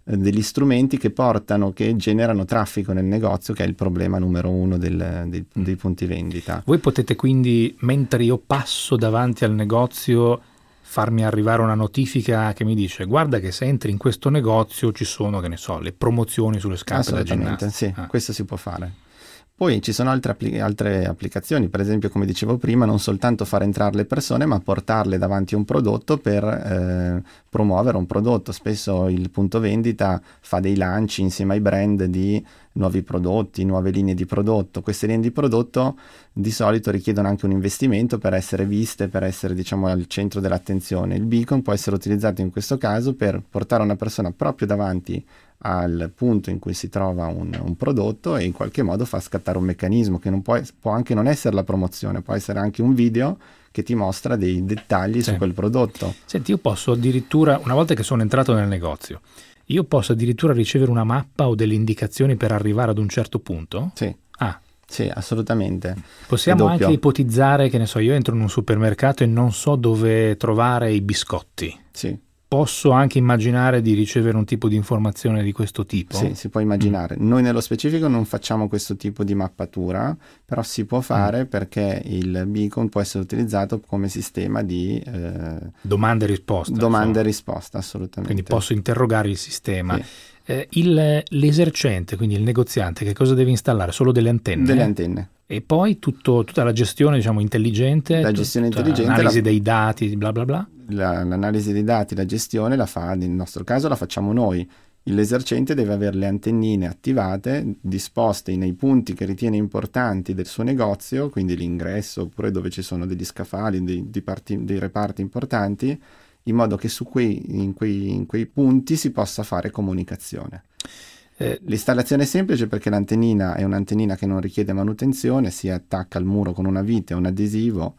eh, degli strumenti che portano, che generano traffico nel negozio, che è il problema numero uno del, dei, dei punti vendita. Voi potete quindi, mentre io passo davanti al negozio, farmi arrivare una notifica che mi dice: guarda che se entri in questo negozio ci sono, che ne so, le promozioni sulle scarpe da ginnastica. Sì, ah. questo si può fare. Poi ci sono altre, appli- altre applicazioni, per esempio, come dicevo prima, non soltanto far entrare le persone, ma portarle davanti a un prodotto per eh, promuovere un prodotto. Spesso il punto vendita fa dei lanci insieme ai brand di nuovi prodotti, nuove linee di prodotto. Queste linee di prodotto di solito richiedono anche un investimento per essere viste, per essere, diciamo, al centro dell'attenzione. Il beacon può essere utilizzato in questo caso per portare una persona proprio davanti al punto in cui si trova un, un prodotto, e in qualche modo fa scattare un meccanismo che non può, può anche non essere la promozione, può essere anche un video che ti mostra dei dettagli sì. su quel prodotto. Senti, io posso addirittura, una volta che sono entrato nel negozio, io posso addirittura ricevere una mappa o delle indicazioni per arrivare ad un certo punto? Sì. Ah. Sì, assolutamente. Possiamo anche ipotizzare che, ne so, io entro in un supermercato e non so dove trovare i biscotti. Sì. Posso anche immaginare di ricevere un tipo di informazione di questo tipo? Sì, si può immaginare. Mm. Noi nello specifico non facciamo questo tipo di mappatura, però si può fare mm. perché il beacon può essere utilizzato come sistema di eh, domande e risposte. Domande e risposte, assolutamente. Quindi posso interrogare il sistema. Sì. Eh, il, l'esercente, quindi il negoziante, che cosa deve installare? Solo delle antenne? Delle antenne. E poi tutto, tutta la gestione, diciamo, intelligente? La gestione intelligente. L'analisi la... dei dati, bla bla bla? La, l'analisi dei dati, la gestione la fa, nel nostro caso la facciamo noi. L'esercente deve avere le antennine attivate, disposte nei punti che ritiene importanti del suo negozio, quindi l'ingresso oppure dove ci sono degli scaffali, dei, dei, parti, dei reparti importanti, in modo che su quei, in, quei, in quei punti si possa fare comunicazione. Eh, L'installazione è semplice perché l'antennina è un'antennina che non richiede manutenzione, si attacca al muro con una vite, un adesivo,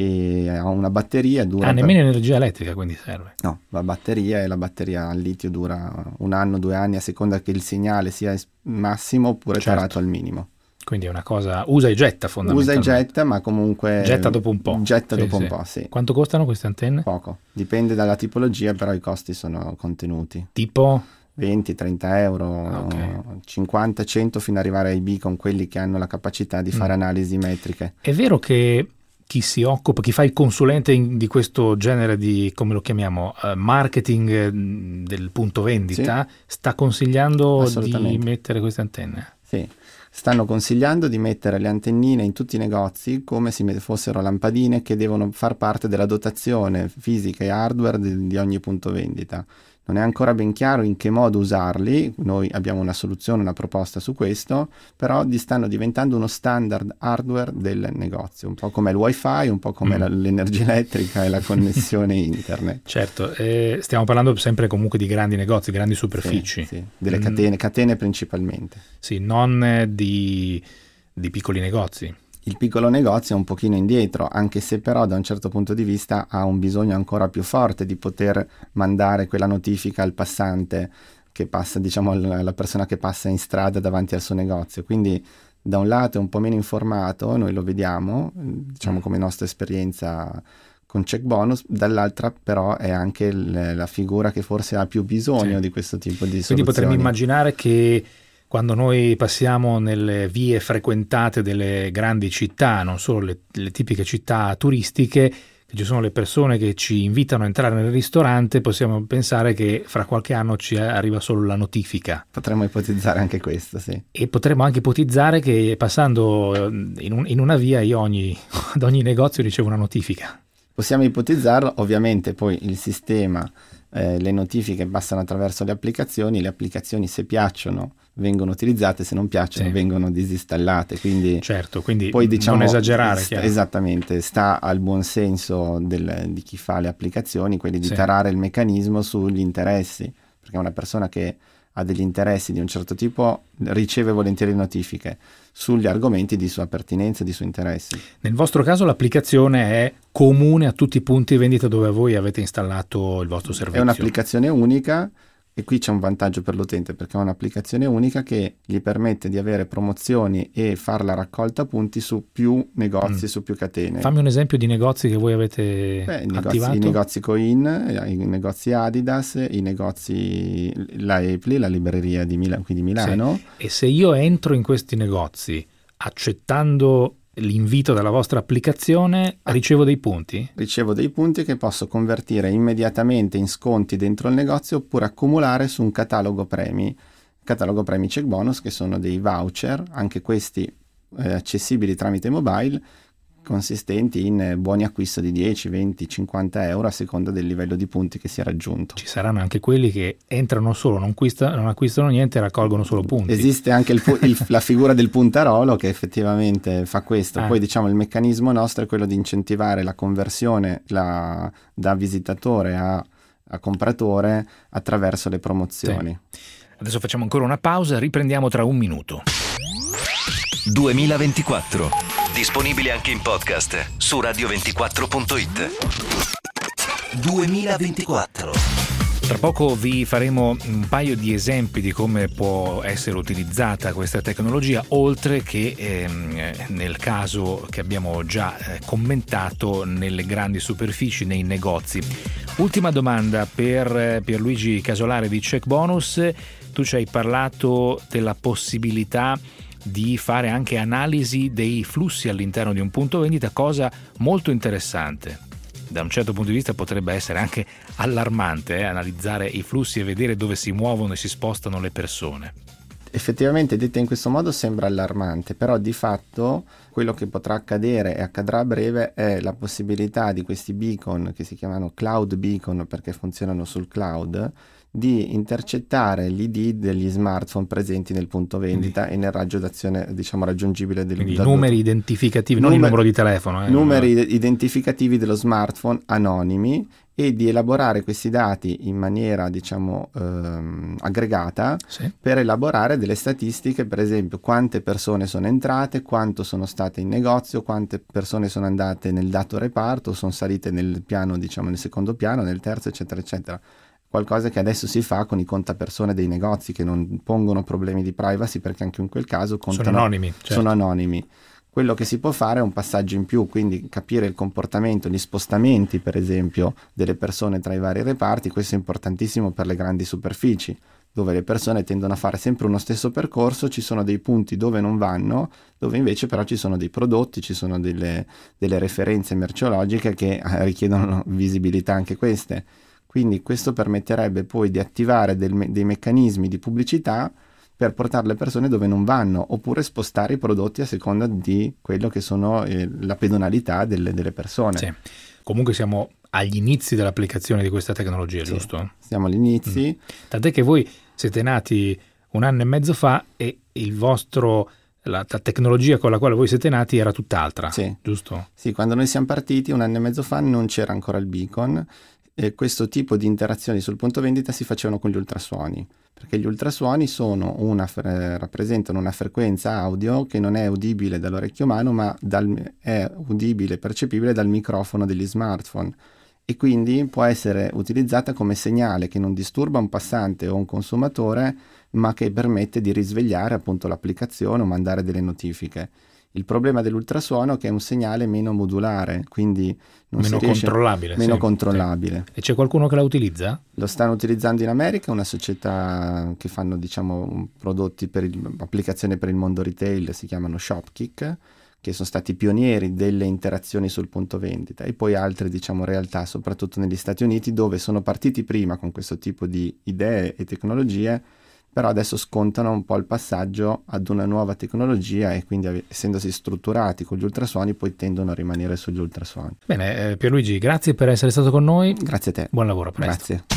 e ha una batteria. Dura ah, per... nemmeno energia elettrica quindi serve? No, la batteria e la batteria al litio dura un anno, due anni, a seconda che il segnale sia massimo oppure certo. tarato al minimo. Quindi è una cosa, usa e getta fondamentalmente. Usa e getta, ma comunque... Getta dopo un po'. Getta sì, dopo sì. un po', sì. Quanto costano queste antenne? Poco, dipende dalla tipologia, però i costi sono contenuti. Tipo? venti trenta euro, okay. cinquanta cento fino ad arrivare ai beacon, quelli che hanno la capacità di fare mm. analisi metriche. È vero che chi si occupa, chi fa il consulente in, di questo genere di, come lo chiamiamo, uh, marketing uh, del punto vendita, sì. sta consigliando di mettere queste antenne? Sì, stanno consigliando di mettere le antennine in tutti i negozi come se fossero lampadine che devono far parte della dotazione fisica e hardware di, di ogni punto vendita. Non è ancora ben chiaro in che modo usarli, noi abbiamo una soluzione, una proposta su questo, però stanno diventando uno standard hardware del negozio, un po' come il wifi, un po' come mm. la, l'energia elettrica e la connessione internet. Certo, eh, stiamo parlando sempre comunque di grandi negozi, grandi superfici. Sì, sì, delle catene, mm. catene principalmente. Sì, non di, di piccoli negozi. Il piccolo negozio è un pochino indietro, anche se però da un certo punto di vista ha un bisogno ancora più forte di poter mandare quella notifica al passante che passa, diciamo alla persona che passa in strada davanti al suo negozio. Quindi da un lato è un po' meno informato, noi lo vediamo, diciamo come nostra esperienza con Check Bonus, dall'altra però è anche l- la figura che forse ha più bisogno sì. di questo tipo di soluzioni. Quindi potremmo immaginare che quando noi passiamo nelle vie frequentate delle grandi città, non solo le, le tipiche città turistiche, che ci sono le persone che ci invitano a entrare nel ristorante, possiamo pensare che fra qualche anno ci arriva solo la notifica. Potremmo ipotizzare anche questo, sì. E potremmo anche ipotizzare che passando in, un, in una via io ogni, ad ogni negozio ricevo una notifica. Possiamo ipotizzarlo, ovviamente poi il sistema, eh, le notifiche passano attraverso le applicazioni, le applicazioni se piacciono vengono utilizzate, se non piacciono sì. vengono disinstallate, quindi, certo, quindi poi, diciamo, non esagerare. Sta, esattamente, sta al buon senso del, di chi fa le applicazioni, quelli di sì. tarare il meccanismo sugli interessi, perché una persona che ha degli interessi di un certo tipo riceve volentieri notifiche sugli argomenti di sua pertinenza, di suoi interessi. Nel vostro caso l'applicazione è comune a tutti i punti vendita dove voi avete installato il vostro servizio? È un'applicazione unica E qui c'è un vantaggio per l'utente, perché è un'applicazione unica che gli permette di avere promozioni e fare la raccolta punti su più negozi, mm. su più catene. Fammi un esempio di negozi che voi avete Beh, i attivato. Negozi, I negozi Coin, i negozi Adidas, i negozi, la Apple, la libreria di, Mil- qui di Milano. Sì. E se io entro in questi negozi accettando l'invito della vostra applicazione, ah, ricevo dei punti? Ricevo dei punti che posso convertire immediatamente in sconti dentro il negozio oppure accumulare su un catalogo premi. Catalogo premi Check Bonus, che sono dei voucher, anche questi eh, accessibili tramite mobile, consistenti in buoni acquisto di dieci, venti, cinquanta euro a seconda del livello di punti che si è raggiunto. Ci saranno anche quelli che entrano solo, non acquistano, non acquistano niente e raccolgono solo punti. Esiste anche il, il, la figura del puntarolo che effettivamente fa questo. Ah. Poi diciamo il meccanismo nostro è quello di incentivare la conversione la, da visitatore a, a compratore attraverso le promozioni. Sì. Adesso facciamo ancora una pausa, riprendiamo tra un minuto. duemilaventiquattro. Disponibile anche in podcast su radio ventiquattro punto it. duemilaventiquattro. Tra poco vi faremo un paio di esempi di come può essere utilizzata questa tecnologia, oltre che ehm, nel caso che abbiamo già eh, commentato nelle grandi superfici, nei negozi. Ultima domanda per Pierluigi Casolari di Check Bonus. Tu ci hai parlato della possibilità di fare anche analisi dei flussi all'interno di un punto vendita, cosa molto interessante. Da un certo punto di vista potrebbe essere anche allarmante eh, analizzare i flussi e vedere dove si muovono e si spostano le persone. Effettivamente detta in questo modo sembra allarmante, però di fatto quello che potrà accadere e accadrà a breve è la possibilità di questi beacon, che si chiamano cloud beacon perché funzionano sul cloud, di intercettare l'I D degli smartphone presenti nel punto vendita Quindi. e nel raggio d'azione, diciamo, raggiungibile del Quindi numeri identificativi, Numer- non il numero di telefono. Eh, numeri no. identificativi dello smartphone anonimi, e di elaborare questi dati in maniera, diciamo, ehm, aggregata sì. per elaborare delle statistiche, per esempio quante persone sono entrate, quanto sono state in negozio, quante persone sono andate nel dato reparto, sono salite nel piano, diciamo, nel secondo piano, nel terzo, eccetera, eccetera. Qualcosa che adesso si fa con i contapersone dei negozi, che non pongono problemi di privacy, perché anche in quel caso contano, sono anonimi. Certo. Sono anonimi. Quello che si può fare è un passaggio in più, quindi capire il comportamento, gli spostamenti per esempio delle persone tra i vari reparti. Questo è importantissimo per le grandi superfici, dove le persone tendono a fare sempre uno stesso percorso, ci sono dei punti dove non vanno, dove invece però ci sono dei prodotti, ci sono delle, delle referenze merceologiche che richiedono visibilità anche queste. Quindi questo permetterebbe poi di attivare del, dei meccanismi di pubblicità per portare le persone dove non vanno, oppure spostare i prodotti a seconda di quello che sono eh, la pedonalità delle, delle persone. Sì. Comunque siamo agli inizi dell'applicazione di questa tecnologia, sì, giusto? Siamo agli inizi. Mm. Tant'è che voi siete nati un anno e mezzo fa e il vostro, la, la tecnologia con la quale voi siete nati era tutt'altra, sì. giusto? Sì, quando noi siamo partiti un anno e mezzo fa non c'era ancora il beacon. E questo tipo di interazioni sul punto vendita si facevano con gli ultrasuoni, perché gli ultrasuoni sono una, eh, rappresentano una frequenza audio che non è udibile dall'orecchio umano, ma dal, è udibile, percepibile dal microfono degli smartphone, e quindi può essere utilizzata come segnale che non disturba un passante o un consumatore, ma che permette di risvegliare appunto l'applicazione o mandare delle notifiche. Il problema dell'ultrasuono è che è un segnale meno modulare, quindi non meno si riesce, controllabile. Meno sì, controllabile. Sì. E c'è qualcuno che la utilizza? Lo stanno utilizzando in America, una società che fanno, diciamo, prodotti per il, applicazioni per il mondo retail, si chiamano Shopkick, che sono stati pionieri delle interazioni sul punto vendita, e poi altre, diciamo, realtà, soprattutto negli Stati Uniti, dove sono partiti prima con questo tipo di idee e tecnologie, però adesso scontano un po' il passaggio ad una nuova tecnologia, e quindi essendosi strutturati con gli ultrasuoni poi tendono a rimanere sugli ultrasuoni. Bene, eh, Pierluigi, grazie per essere stato con noi. Grazie a te. Buon lavoro, a presto. Grazie.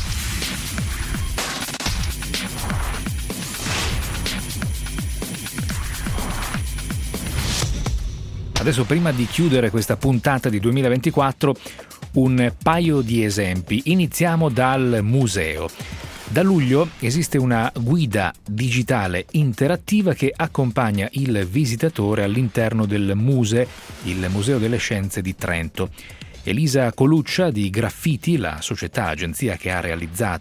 Adesso, prima di chiudere questa puntata di duemilaventiquattro, un paio di esempi. Iniziamo dal museo. Da luglio esiste una guida digitale interattiva che accompagna il visitatore all'interno del Muse, il Museo delle Scienze di Trento. Elisa Coluccia di Graffiti, la società agenzia che ha realizzato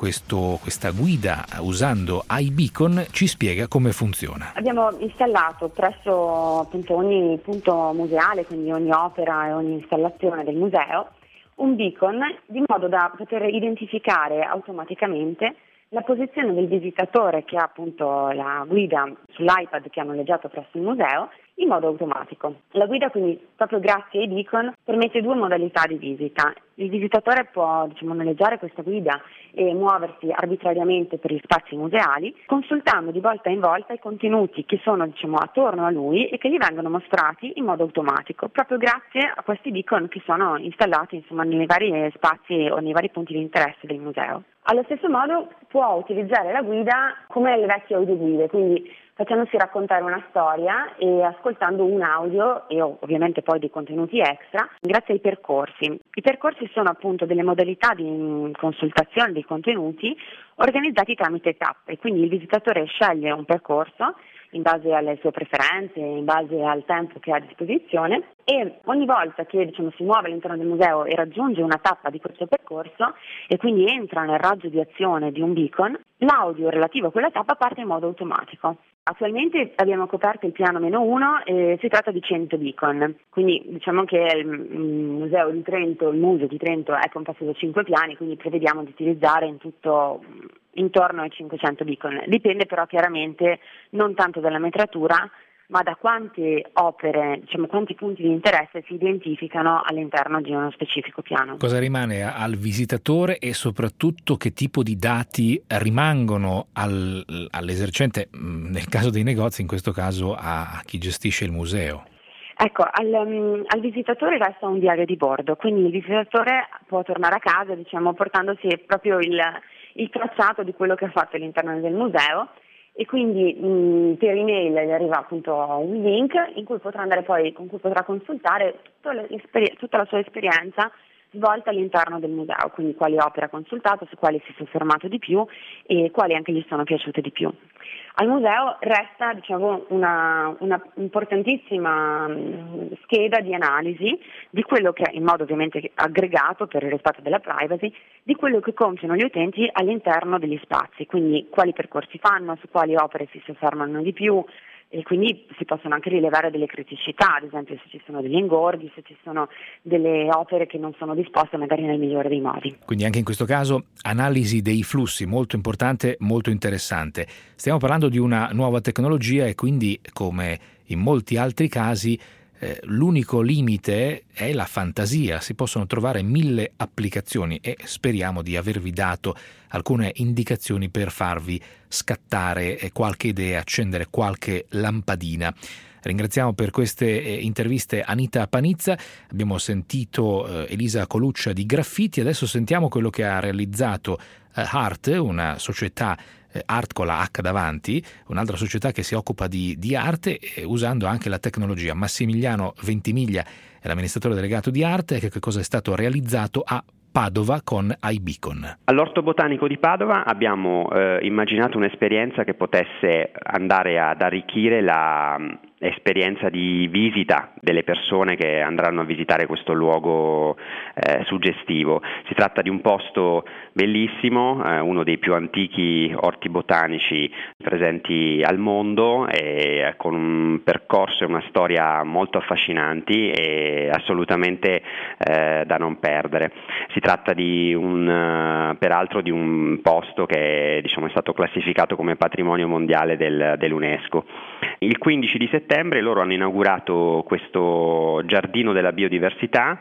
questo, questa guida usando iBeacon, ci spiega come funziona. Abbiamo installato presso appunto ogni punto museale, quindi ogni opera e ogni installazione del museo, un beacon di modo da poter identificare automaticamente la posizione del visitatore che ha appunto la guida sull'iPad che ha noleggiato presso il museo in modo automatico. La guida quindi proprio grazie ai beacon permette due modalità di visita. Il visitatore può diciamo, noleggiare questa guida e muoversi arbitrariamente per gli spazi museali, consultando di volta in volta i contenuti che sono diciamo, attorno a lui e che gli vengono mostrati in modo automatico, proprio grazie a questi beacon che sono installati insomma, nei vari spazi o nei vari punti di interesse del museo. Allo stesso modo può utilizzare la guida come le vecchie audioguide, quindi facendosi raccontare una storia e ascoltando un audio e ovviamente poi dei contenuti extra grazie ai percorsi. I percorsi sono appunto delle modalità di consultazione dei contenuti organizzati tramite tappe, quindi il visitatore sceglie un percorso in base alle sue preferenze, in base al tempo che ha a disposizione e ogni volta che diciamo, si muove all'interno del museo e raggiunge una tappa di questo percorso e quindi entra nel raggio di azione di un beacon, l'audio relativo a quella tappa parte in modo automatico. Attualmente abbiamo coperto il piano meno uno e si tratta di cento beacon, quindi diciamo che il, il museo di Trento, il museo di Trento è composto da cinque piani, quindi prevediamo di utilizzare in tutto intorno ai cinquecento beacon. Dipende però chiaramente non tanto dalla metratura, ma da quante opere, diciamo quanti punti di interesse si identificano all'interno di uno specifico piano. Cosa rimane al visitatore e soprattutto che tipo di dati rimangono al, all'esercente, nel caso dei negozi, in questo caso a chi gestisce il museo? Ecco, al, um, al visitatore resta un diario di bordo, quindi il visitatore può tornare a casa diciamo portandosi proprio il, il tracciato di quello che ha fatto all'interno del museo e quindi mh, per email gli arriva appunto un link in cui potrà andare poi, con cui potrà consultare tutta, tutta la sua esperienza svolta all'interno del museo, quindi quali opere ha consultato, su quali si è soffermato di più e quali anche gli sono piaciute di più. Al museo resta diciamo, una, una importantissima scheda di analisi di quello che, in modo ovviamente aggregato per il rispetto della privacy, di quello che compiono gli utenti all'interno degli spazi, quindi quali percorsi fanno, su quali opere si soffermano di più, e quindi si possono anche rilevare delle criticità, ad esempio se ci sono degli ingorghi, se ci sono delle opere che non sono disposte magari nel migliore dei modi. Quindi anche in questo caso analisi dei flussi, molto importante, molto interessante. Stiamo parlando di una nuova tecnologia e quindi, come in molti altri casi, eh, l'unico limite è la fantasia. Si possono trovare mille applicazioni e speriamo di avervi dato alcune indicazioni per farvi scattare qualche idea, accendere qualche lampadina. Ringraziamo per queste interviste Anita Panizza, abbiamo sentito eh, Elisa Coluccia di Graffiti, adesso sentiamo quello che ha realizzato eh, Art, una società eh, Art con la H davanti, un'altra società che si occupa di, di arte eh, usando anche la tecnologia. Massimiliano Ventimiglia è l'amministratore delegato di Art e che cosa è stato realizzato a Padova con iBeacon. All'Orto Botanico di Padova abbiamo eh, immaginato un'esperienza che potesse andare ad arricchire la esperienza di visita delle persone che andranno a visitare questo luogo eh, suggestivo. Si tratta di un posto bellissimo, eh, uno dei più antichi orti botanici presenti al mondo, e con un percorso e una storia molto affascinanti e assolutamente eh, da non perdere. Si tratta di un, peraltro di un posto che diciamo, è stato classificato come patrimonio mondiale del, dell'UNESCO. Il quindici di settembre loro hanno inaugurato questo giardino della biodiversità,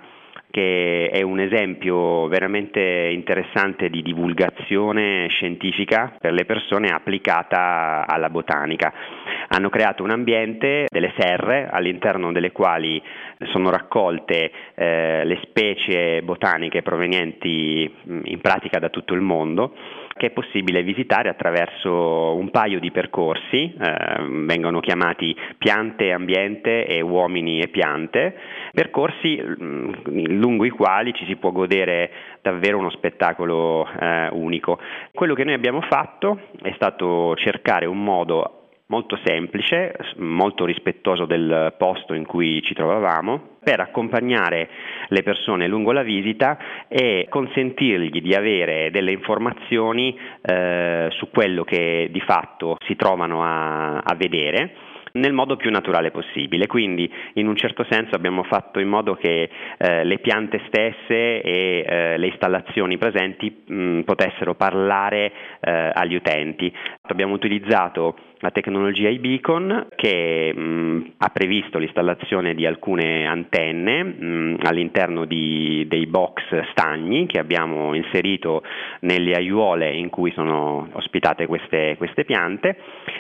che è un esempio veramente interessante di divulgazione scientifica per le persone applicata alla botanica. Hanno creato un ambiente, delle serre, all'interno delle quali sono raccolte eh, le specie botaniche provenienti in pratica da tutto il mondo, che è possibile visitare attraverso un paio di percorsi, eh, vengono chiamati piante, ambiente e uomini e piante, percorsi mh, lungo i quali ci si può godere davvero uno spettacolo eh, unico. Quello che noi abbiamo fatto è stato cercare un modo molto semplice, molto rispettoso del posto in cui ci trovavamo, per accompagnare le persone lungo la visita e consentirgli di avere delle informazioni eh, su quello che di fatto si trovano a, a vedere nel modo più naturale possibile. Quindi in un certo senso abbiamo fatto in modo che eh, le piante stesse e eh, le installazioni presenti mh, potessero parlare eh, agli utenti. Abbiamo utilizzato la tecnologia iBeacon che mh, ha previsto l'installazione di alcune antenne mh, all'interno di, dei box stagni che abbiamo inserito nelle aiuole in cui sono ospitate queste, queste piante,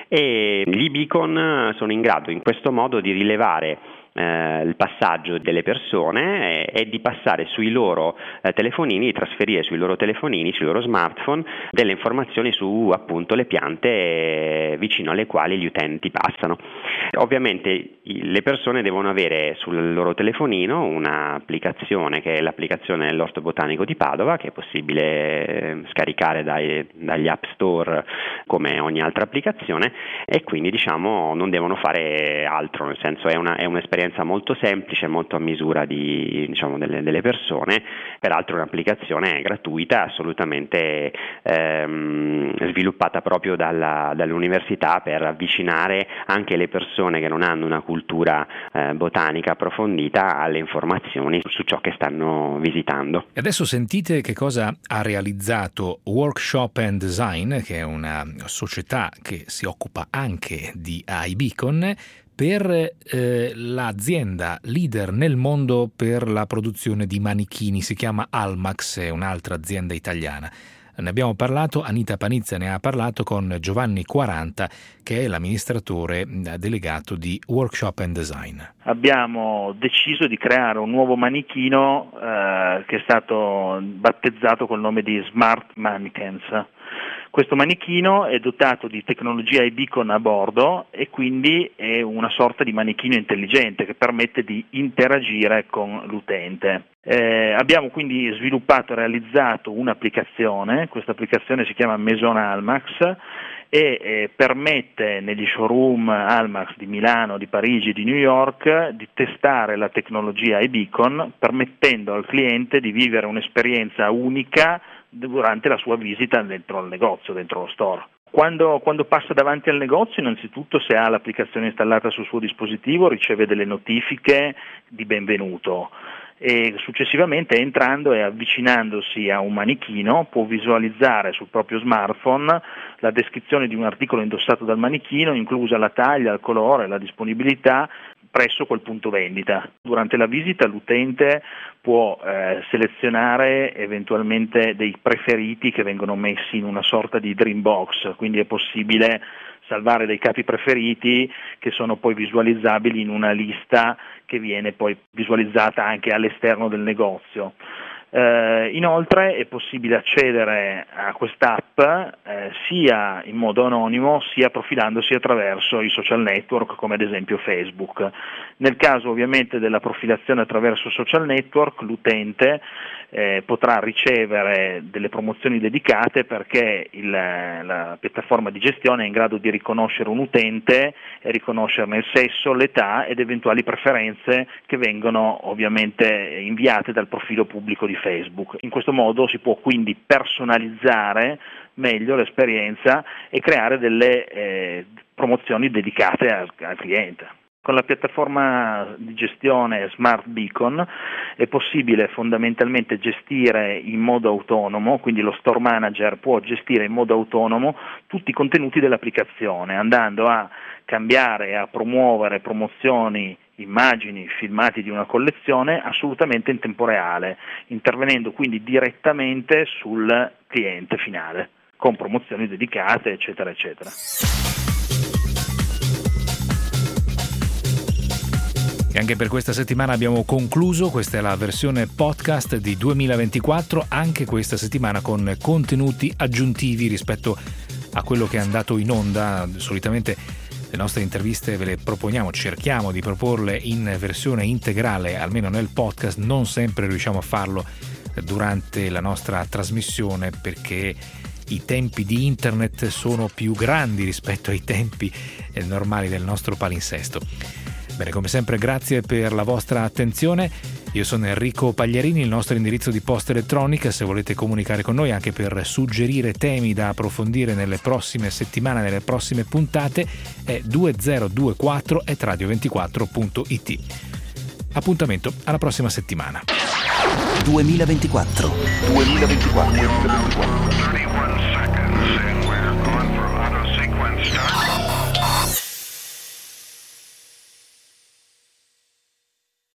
e gli iBeacon sono in grado in questo modo di rilevare eh, il passaggio delle persone e, e di passare sui loro eh, telefonini, di trasferire sui loro telefonini, sui loro smartphone delle informazioni su appunto le piante eh, vicino alle quali gli utenti passano. Ovviamente i, le persone devono avere sul loro telefonino un'applicazione che è l'applicazione dell'Orto Botanico di Padova, che è possibile eh, scaricare dai, dagli App Store come ogni altra applicazione, e quindi diciamo non devono fare altro, nel senso è, una, è un'esperienza molto semplice, molto a misura di, diciamo, delle, delle persone. Peraltro è un'applicazione gratuita, assolutamente ehm, sviluppata proprio dalla, dall'università per avvicinare anche le persone che non hanno una cultura eh, botanica approfondita alle informazioni su ciò che stanno visitando. E adesso sentite che cosa ha realizzato Workshop and Design, che è una società che si occupa anche di iBeacon, per eh, l'azienda leader nel mondo per la produzione di manichini. Si chiama Almax, è un'altra azienda italiana. Ne abbiamo parlato, Anita Panizza ne ha parlato con Giovanni Quaranta, che è l'amministratore delegato di Workshop and Design. Abbiamo deciso di creare un nuovo manichino eh, che è stato battezzato col nome di Smart Mannequins. Questo manichino è dotato di tecnologia iBeacon a bordo e quindi è una sorta di manichino intelligente che permette di interagire con l'utente. Eh, abbiamo quindi sviluppato e realizzato un'applicazione, questa applicazione si chiama Maison Almax e eh, permette negli showroom Almax di Milano, di Parigi, di New York di testare la tecnologia iBeacon, permettendo al cliente di vivere un'esperienza unica durante la sua visita dentro al negozio, dentro lo store. Quando, quando passa davanti al negozio, innanzitutto, se ha l'applicazione installata sul suo dispositivo, riceve delle notifiche di benvenuto e successivamente, entrando e avvicinandosi a un manichino, può visualizzare sul proprio smartphone la descrizione di un articolo indossato dal manichino, inclusa la taglia, il colore, la disponibilità, presso quel punto vendita. Durante la visita l'utente può eh, selezionare eventualmente dei preferiti che vengono messi in una sorta di dream box, quindi è possibile salvare dei capi preferiti che sono poi visualizzabili in una lista che viene poi visualizzata anche all'esterno del negozio. Eh, inoltre è possibile accedere a quest'app eh, sia in modo anonimo sia profilandosi attraverso i social network come ad esempio Facebook. Nel caso ovviamente della profilazione attraverso social network, l'utente eh, potrà ricevere delle promozioni dedicate perché il, la piattaforma di gestione è in grado di riconoscere un utente e riconoscerne il sesso, l'età ed eventuali preferenze che vengono ovviamente inviate dal profilo pubblico di Facebook. In questo modo si può quindi personalizzare meglio l'esperienza e creare delle eh, promozioni dedicate al, al cliente. Con la piattaforma di gestione Smart Beacon è possibile fondamentalmente gestire in modo autonomo, quindi lo store manager può gestire in modo autonomo tutti i contenuti dell'applicazione, andando a cambiare e a promuovere promozioni, immagini, filmati di una collezione assolutamente in tempo reale, intervenendo quindi direttamente sul cliente finale, con promozioni dedicate, eccetera, eccetera. E anche per questa settimana abbiamo concluso. Questa è la versione podcast di duemilaventiquattro, anche questa settimana con contenuti aggiuntivi rispetto a quello che è andato in onda. Solitamente le nostre interviste ve le proponiamo, cerchiamo di proporle in versione integrale, almeno nel podcast. Non sempre riusciamo a farlo durante la nostra trasmissione perché i tempi di internet sono più grandi rispetto ai tempi eh, normali del nostro palinsesto. Bene, come sempre grazie per la vostra attenzione. Io sono Enrico Pagliarini, il nostro indirizzo di posta elettronica, se volete comunicare con noi anche per suggerire temi da approfondire nelle prossime settimane, nelle prossime puntate, è duemiladuemilaquattro chiocciola radio ventiquattro punto it. Appuntamento alla prossima settimana. duemilaventiquattro. duemilaventiquattro.